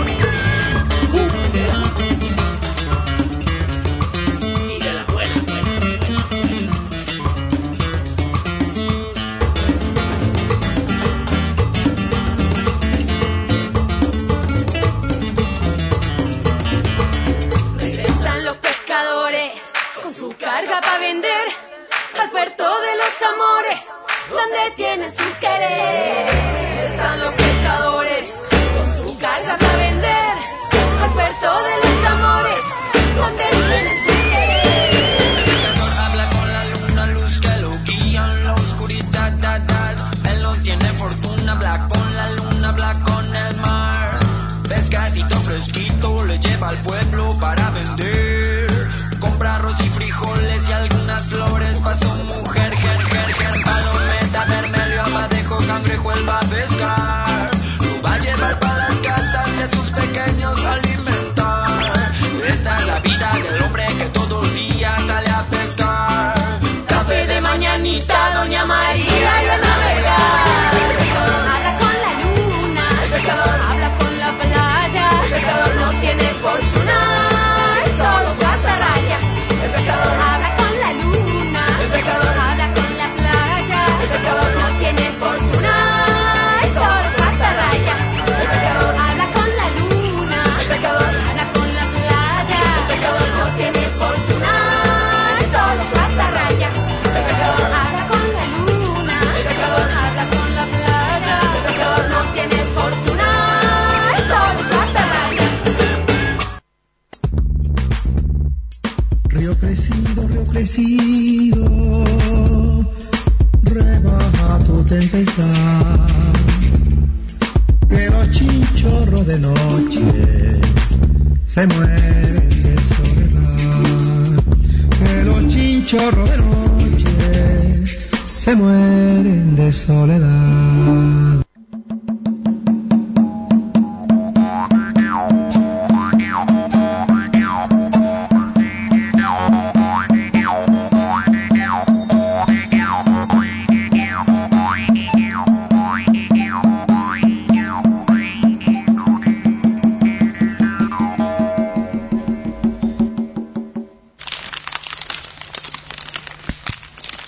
Regresan los pescadores con su carga para vender al puerto de los amores, donde tienen su querer. Regresan los pescadores con su carga para vender al puerto de los amores, donde tienen su querer. El pescador habla con la luna, luz que lo guía en la oscuridad. Él no tiene fortuna, habla con la luna, habla con el mar. Pescadito fresquito le lleva al pueblo para vender. Compra arroz y frijoles y algunas flores pa' su mujer. Palometa, mermelio, abadejo, cangrejo, él va a pescar. Lo va a llevar para las casas y a sus pequeños alimentar. Esta es la vida del hombre que todo el día sale a pescar. Café de mañanita, doña María y a navegar. El pescador habla con la luna, el pescador habla con la playa, el pescador no tiene fortuna, es solo su atarraya. El pescador habla con la luna, el pescador habla con la playa, el pescador no tiene fortuna, es solo su atarraya. El pescador habla con la luna, el pescador habla con la playa, el pescador no tiene fortuna, es solo su atarraya. El pescador habla con la luna, el pescador habla con la playa, el pescador no tiene fortuna, es solo su atarraya. Río crecido, rebaja tu tempestad, que los chinchorros de noche se mueren de soledad, que los chinchorros de noche se mueren de soledad.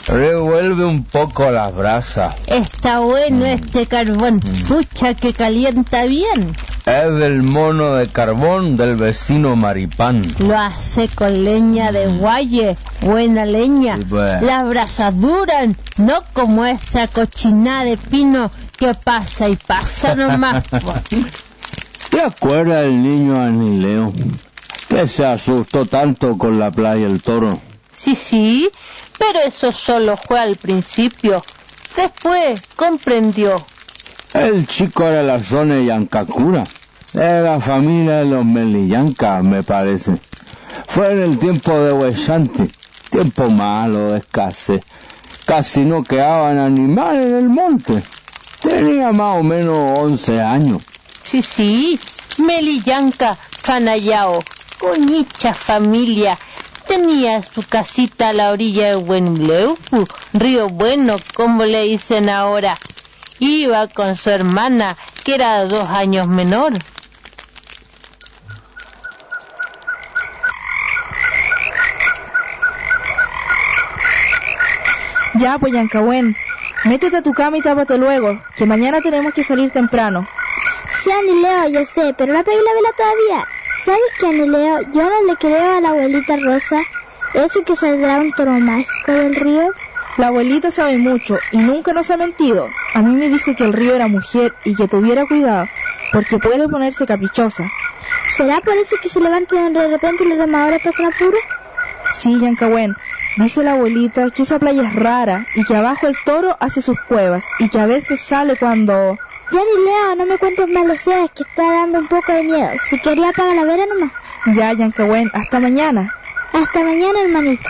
Revuelve un poco las brasas. Está bueno este carbón. Pucha, que calienta bien. Es del mono de carbón del vecino Maripán. Lo hace con leña de guaye. Buena leña. Sí, pues. Las brasas duran, no como esta cochinada de pino que pasa y pasa nomás. ¿Te acuerdas del niño Anileo que se asustó tanto con la playa El Toro? Sí, pero eso solo fue al principio. Después comprendió. El chico era la zona de Yancacura, de la familia de los Melillancas, me parece. Fue en el tiempo de Huesanti, tiempo malo de escasez. Casi no quedaban animales en el monte. Tenía más o menos 11 años. Sí, Melillanca, Canallao, bonita familia. Tenía su casita a la orilla de Buenleufu, Río Bueno, como le dicen ahora. Iba con su hermana, que era 2 años menor. Ya, pues, Yancahuén, métete a tu cama y tápate luego, que mañana tenemos que salir temprano. Sí, Anileo, yo sé, pero no apagué la vela todavía. ¿Sabes qué, Anileo? Yo no le creo a la abuelita Rosa eso que saldrá un toro mágico del río. La abuelita sabe mucho y nunca nos ha mentido. A mí me dijo que el río era mujer y que tuviera cuidado, porque puede ponerse caprichosa. ¿Será por eso que se levantan de repente y los remadores pasan apuro? Sí, Yancahuén, dice la abuelita que esa playa es rara y que abajo el toro hace sus cuevas y que a veces sale cuando... Ya, Anileo, no me cuentes maloseas, que está dando un poco de miedo. Si quería apagar la vela nomás. Ya, Yancahuén, hasta mañana. Hasta mañana, hermanito.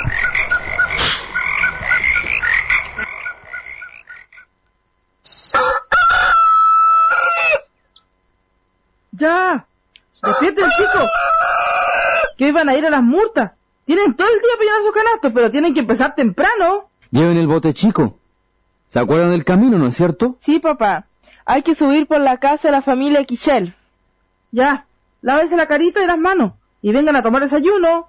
¡Ya! ¡Despierten, chicos! Que hoy van a ir a las murtas. Tienen todo el día para llenar sus canastos, pero tienen que empezar temprano. Lleven el bote chico. ¿Se acuerdan del camino, no es cierto? Sí, papá. Hay que subir por la casa de la familia Quichel. Ya, lávense la carita y las manos. Y vengan a tomar desayuno.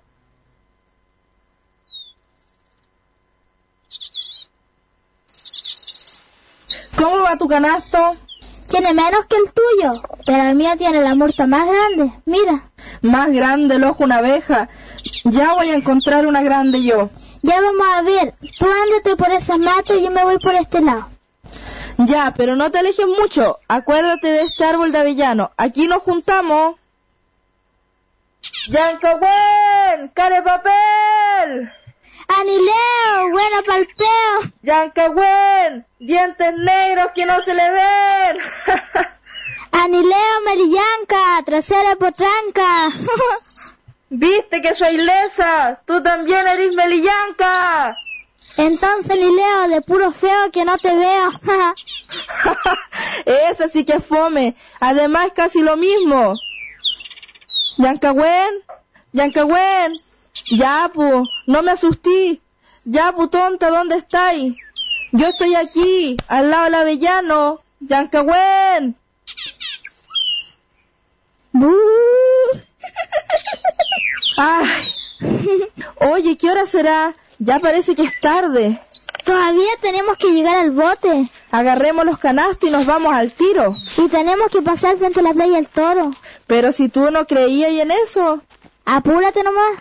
¿Cómo va tu canasto? Tiene menos que el tuyo, pero el mío tiene la murta más grande, mira. Más grande el ojo una abeja. Ya voy a encontrar una grande yo. Ya vamos a ver, tú ándate por esas matas y yo me voy por este lado. Ya, pero no te alejes mucho. Acuérdate de este árbol de avellano. Aquí nos juntamos. ¡Yancahuén! ¡Care papel! ¡Anileo! ¡Bueno palpeo! ¡Yancahuén! ¡Dientes negros que no se le ven! ¡Anileo, Melillanca! ¡Trasera potranca! ¿Viste que soy lesa? ¡Tú también eres Melillanca! Entonces, Anileo, de puro feo que no te veo. Esa sí que es fome. Además, casi lo mismo. ¿Yancahuén? ¿Yancahuén? Ya, pu, no me asustí. Ya, pu, tonta, ¿dónde estáis? Yo estoy aquí, al lado del avellano. ¡Yancahuén! ¡Ay! Oye, ¿qué hora será? Ya parece que es tarde. Todavía tenemos que llegar al bote. Agarremos los canastos y nos vamos al tiro. Y tenemos que pasar frente a la playa El Toro. Pero si tú no creías en eso. Apúrate nomás.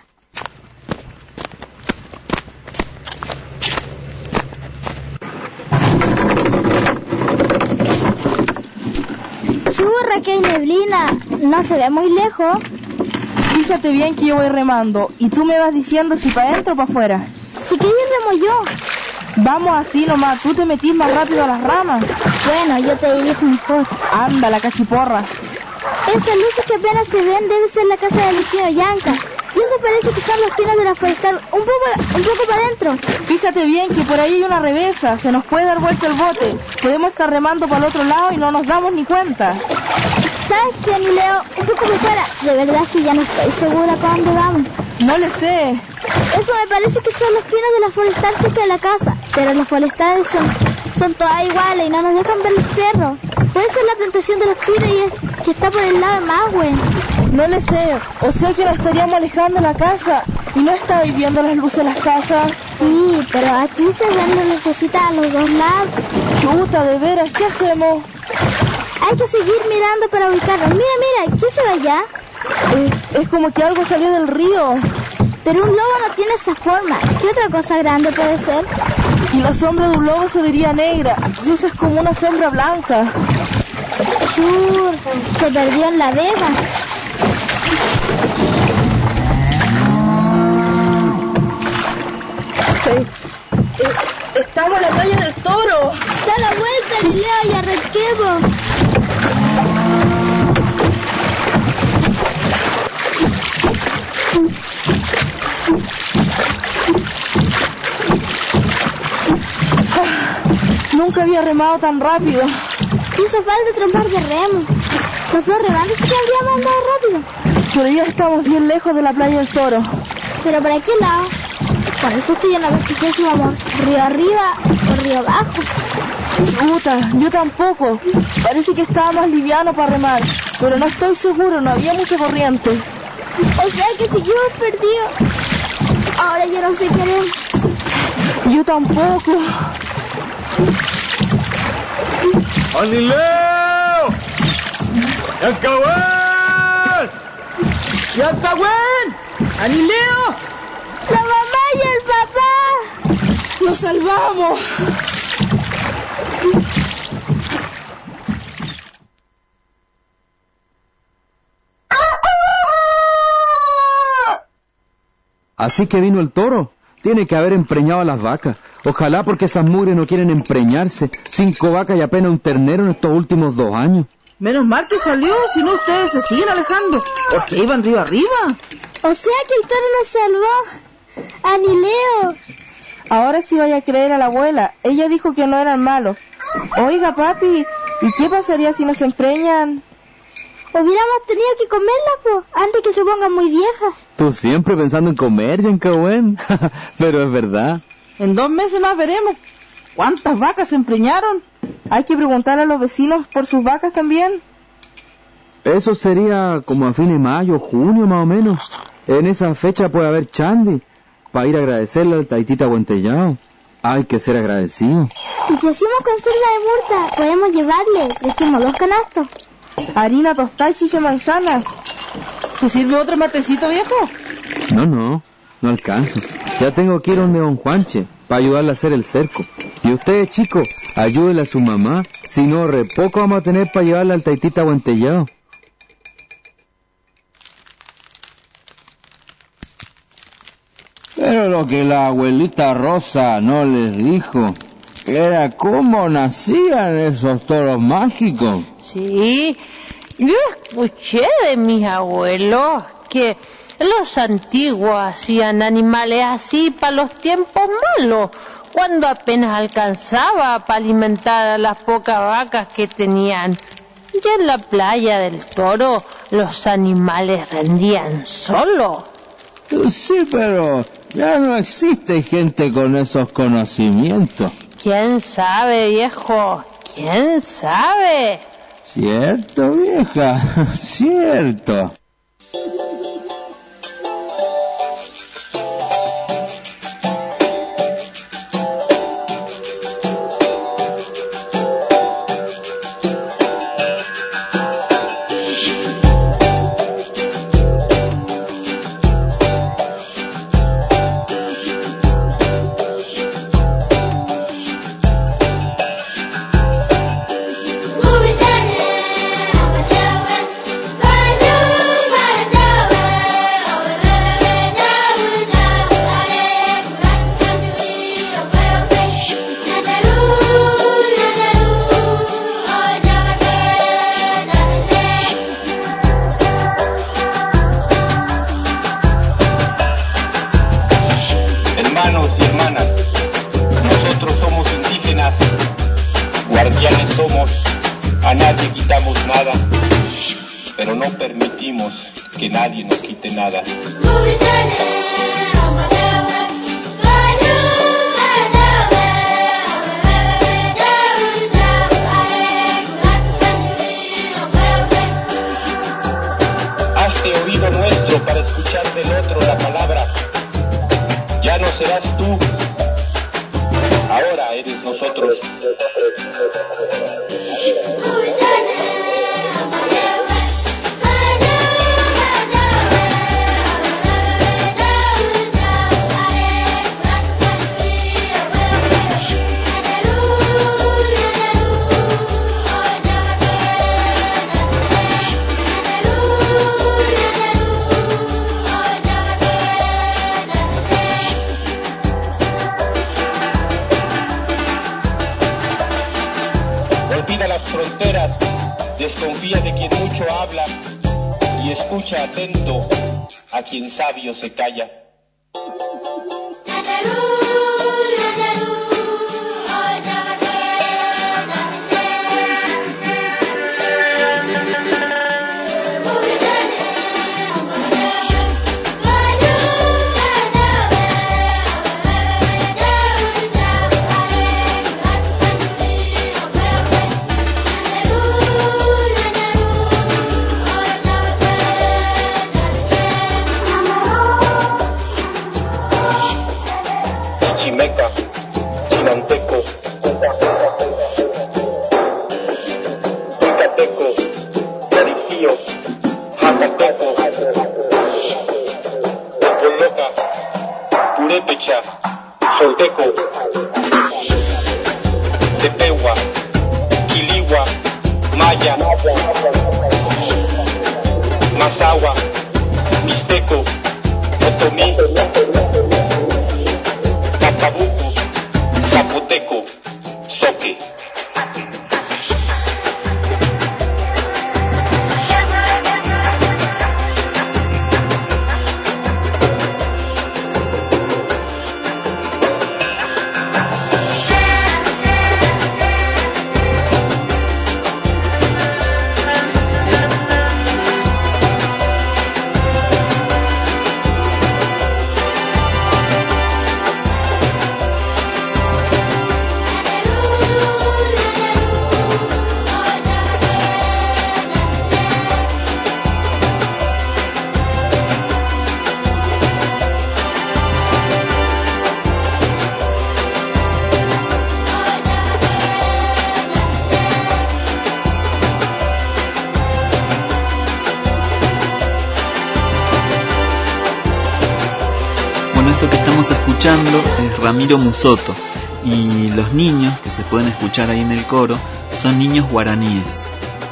Churra, que hay neblina. No se ve muy lejos. Fíjate bien que yo voy remando y tú me vas diciendo si para adentro o para afuera. Si quieres remo yo. Vamos así nomás, tú te metís más rápido a las ramas. Bueno, yo te dirijo mejor. Anda, la cachiporra. Esas luces que apenas se ven debe ser la casa del vecino Yanca. Y eso parece que son los pinos de la forestal, un poco para adentro. Fíjate bien que por ahí hay una revesa, se nos puede dar vuelta el bote. Podemos estar remando para el otro lado y no nos damos ni cuenta. ¿Sabes qué, Anileo? Un poco me para. De verdad es que ya no estoy segura para dónde vamos. No le sé. Eso me parece que son los pinos de la forestal cerca de la casa. Pero las forestales son todas iguales y no nos dejan ver el cerro. Puede ser la plantación de los pinos y es que está por el lado de Magüe. No le sé. O sea que nos estaríamos alejando de la casa. ¿Y no estáis viendo las luces de las casas? Sí, pero aquí se ven las lucecitas a los dos lados. Chuta, de veras, ¿qué hacemos? Hay que seguir mirando para ubicarnos. Mira, ¿qué se ve allá? Es como que algo salió del río. Pero un lobo no tiene esa forma. ¿Qué otra cosa grande puede ser? Y la sombra de un lobo se vería negra. Entonces es como una sombra blanca. Chur, se perdió en la vega. Estamos en la playa del Toro. Da la vuelta, Galileo, y arranquemos. Nunca había remado tan rápido. Hizo falta trompar de remo. Los dos remandos sí que habríamos andado rápido. Pero ya estamos bien lejos de la playa del Toro. ¿Pero para qué lado? Por eso es que yo no me fijé si vamos río arriba o río abajo. Chuta, yo tampoco. Parece que estaba más liviano para remar, pero no estoy seguro, no había mucha corriente. O sea que seguimos perdidos. Ahora yo no sé qué haremos. Yo tampoco. ¡Anileo! ¡Yancagüen! ¡Yancagüen! ¡Anileo! ¡La mamá y el papá! ¡Nos salvamos! Así que vino el toro. Tiene que haber empreñado a las vacas. Ojalá, porque esas mugres no quieren empreñarse. 5 vacas y apenas un ternero en estos últimos 2 años. Menos mal que salió, si no ustedes se siguen alejando. Porque iban río arriba. O sea que el toro nos salvó. Anileo. Ahora sí vaya a creer a la abuela. Ella dijo que no eran malos. Oiga, papi, ¿y qué pasaría si nos empreñan? Hubiéramos tenido que comerlas, po, antes que se pongan muy viejas. Tú siempre pensando en comer, Yancagüen. Pero es verdad. En 2 meses más veremos. ¿Cuántas vacas se empreñaron? Hay que preguntar a los vecinos por sus vacas también. Eso sería como a fines de mayo, junio más o menos. En esa fecha puede haber chandi, para ir a agradecerle al taitita Huentellao. Hay que ser agradecido. Y si hacemos conserva de murta, podemos llevarle, trajimos 2 canastos. Harina tostada y chicha manzana. ¿Te sirve otro matecito, viejo? No alcanzo. Ya tengo que ir donde don Juanche, para ayudarle a hacer el cerco. Y ustedes, chicos, ayúdenle a su mamá, si no, re poco vamos a tener para llevarle al taitita Huentellao. Pero lo que la abuelita Rosa no les dijo era cómo nacían esos toros mágicos. Sí, yo escuché de mis abuelos que los antiguos hacían animales así para los tiempos malos, cuando apenas alcanzaba para alimentar a las pocas vacas que tenían. Ya en la playa del Toro los animales rendían solos. Sí, pero ya no existe gente con esos conocimientos. ¿Quién sabe, viejo? ¿Quién sabe? Cierto, vieja, cierto. Guardianes somos, a nadie quitamos nada, pero no permitimos que nadie nos quite nada. Hazte oído nuestro para escuchar del otro la palabra. eras tú, ahora eres nosotros. Fronteras, desconfía de quien mucho habla y escucha atento a quien sabio se calla. Chimeca, Chinanteco, Yucateco, Yarijío, Jacateco, Coloca, Purépecha, Solteco, Tepehua, Quiligua, Maya, Mazahua, Mixteco, Otomí, Zacabuco, Zapoteco, Zoque. Esto que estamos escuchando es Ramiro Musoto, y los niños que se pueden escuchar ahí en el coro son niños guaraníes.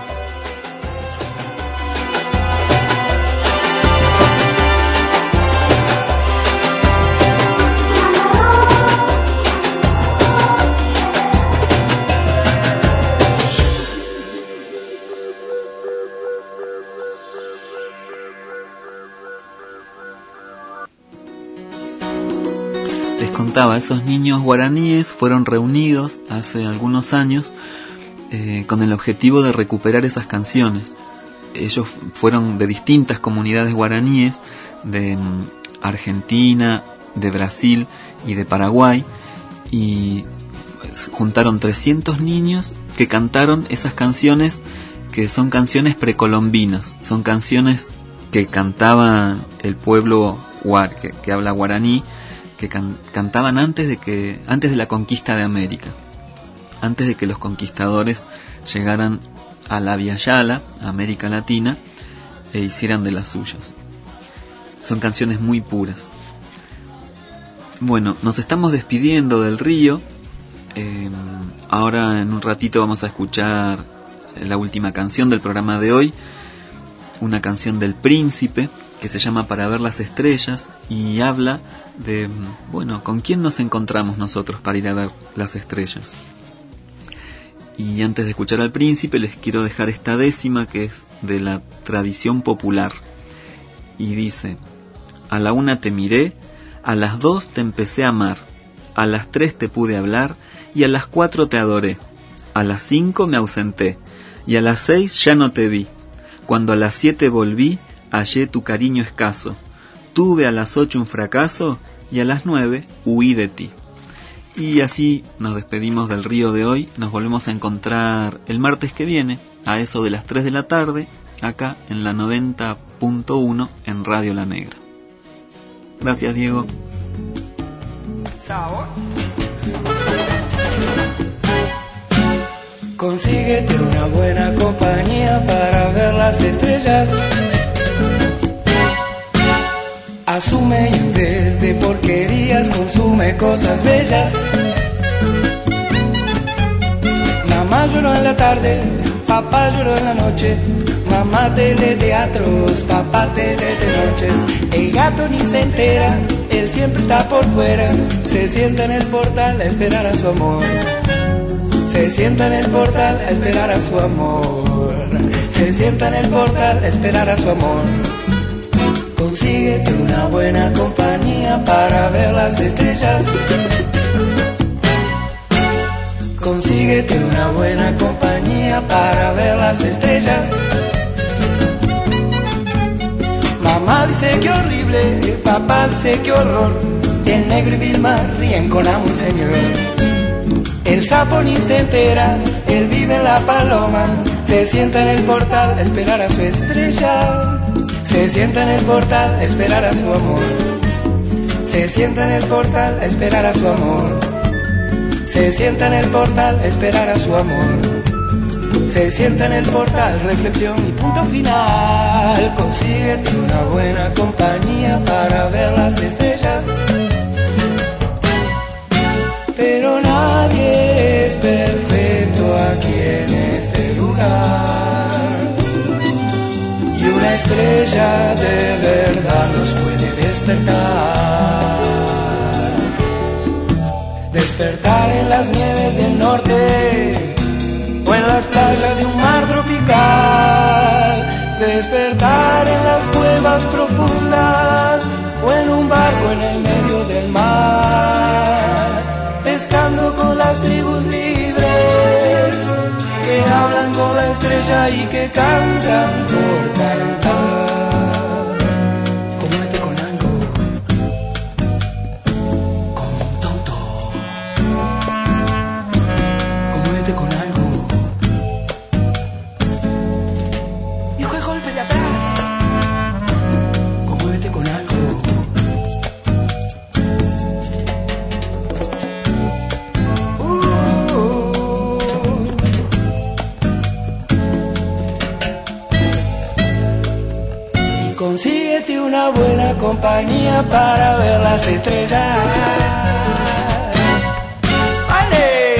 Les contaba, esos niños guaraníes fueron reunidos hace algunos años con el objetivo de recuperar esas canciones. Ellos fueron de distintas comunidades guaraníes, de Argentina, de Brasil y de Paraguay, y juntaron 300 niños que cantaron esas canciones, que son canciones precolombinas, son canciones que cantaban el pueblo que habla guaraní, que cantaban antes de la conquista de América, antes de que los conquistadores llegaran a la Via Yala, a América Latina, e hicieran de las suyas. Son canciones muy puras. Bueno, nos estamos despidiendo del río. Ahora en un ratito vamos a escuchar la última canción del programa de hoy, una canción del Príncipe que se llama Para ver las estrellas, y habla de, bueno, con quién nos encontramos nosotros para ir a ver las estrellas. Y antes de escuchar al Príncipe les quiero dejar esta décima, que es de la tradición popular, y dice: a la 1 te miré, a las 2 te empecé a amar, a las 3 te pude hablar y a las 4 te adoré, a las 5 me ausenté y a las 6 ya no te vi, cuando a las 7 volví hallé tu cariño escaso, tuve a las 8 un fracaso y a las 9 huí de ti. Y así nos despedimos del río de hoy. Nos volvemos a encontrar el martes que viene a eso de las 3 de la tarde, acá en la 90.1 en Radio La Negra. Gracias, Diego. sabor. Consíguete una buena compañía para ver las estrellas. Asume y en vez de porquerías consume cosas bellas. Mamá lloró en la tarde, papá lloró en la noche. Mamá teleteatros, papá telenoches. El gato ni se entera, él siempre está por fuera. Se sienta en el portal a esperar a su amor. Se sienta en el portal a esperar a su amor. Se sienta en el portal a esperar a su amor. Consíguete una buena compañía para ver las estrellas. Consíguete una buena compañía para ver las estrellas. Mamá dice que horrible, papá dice que horror. El negro y Vilma ríen con amo y señor. El sapo ni se entera, él vive en la paloma. Se sienta en el portal a esperar a su estrella. Se sienta en el portal a esperar a su amor. Se sienta en el portal a esperar a su amor. Se sienta en el portal a esperar a su amor. Se sienta en el portal, reflexión y punto final. Consíguete una buena compañía para ver las estrellas. Pero nadie es perfecto aquí en este lugar. Y una estrella de verdad nos puede despertar. Despertar en las nieves del norte o en las playas de un mar tropical. Despertar en las cuevas profundas o en un barco en el medio del mar. Pescando con las tribus libres que hablan con la estrella y que cantan por cantar. Cómete con algo, como un tonto. Cómete con algo. Y juega golpe de atrás. Cómete con algo. Consíguete una buena compañía para ver las estrellas. ¡Vale!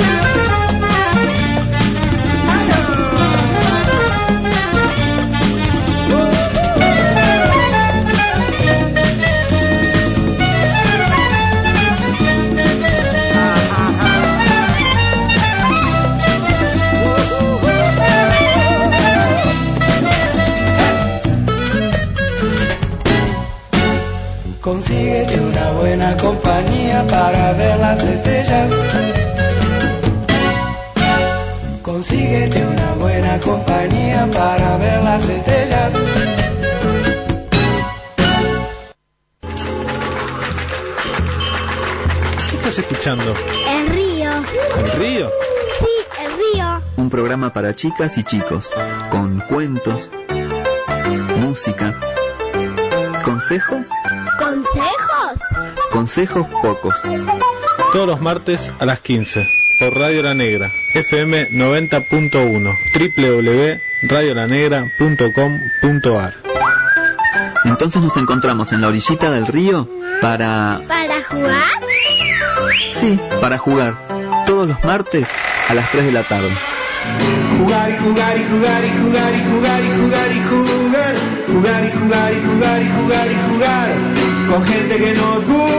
Consíguete una buena compañía para ver las estrellas. Consíguete una buena compañía para ver las estrellas. ¿Qué estás escuchando? El río. ¿El río? Sí, el río. Un programa para chicas y chicos, con cuentos, música, consejos. ¿Consejos? Consejos pocos. Todos los martes a las 15 por Radio La Negra, FM 90.1, www.radiolanegra.com.ar. Entonces nos encontramos en la orillita del río para... ¿Para jugar? Sí, para jugar. Todos los martes a las 3 de la tarde. Jugar y jugar y jugar y jugar y jugar y jugar y jugar. Jugar y jugar y jugar y jugar y jugar. Con gente que nos gusta.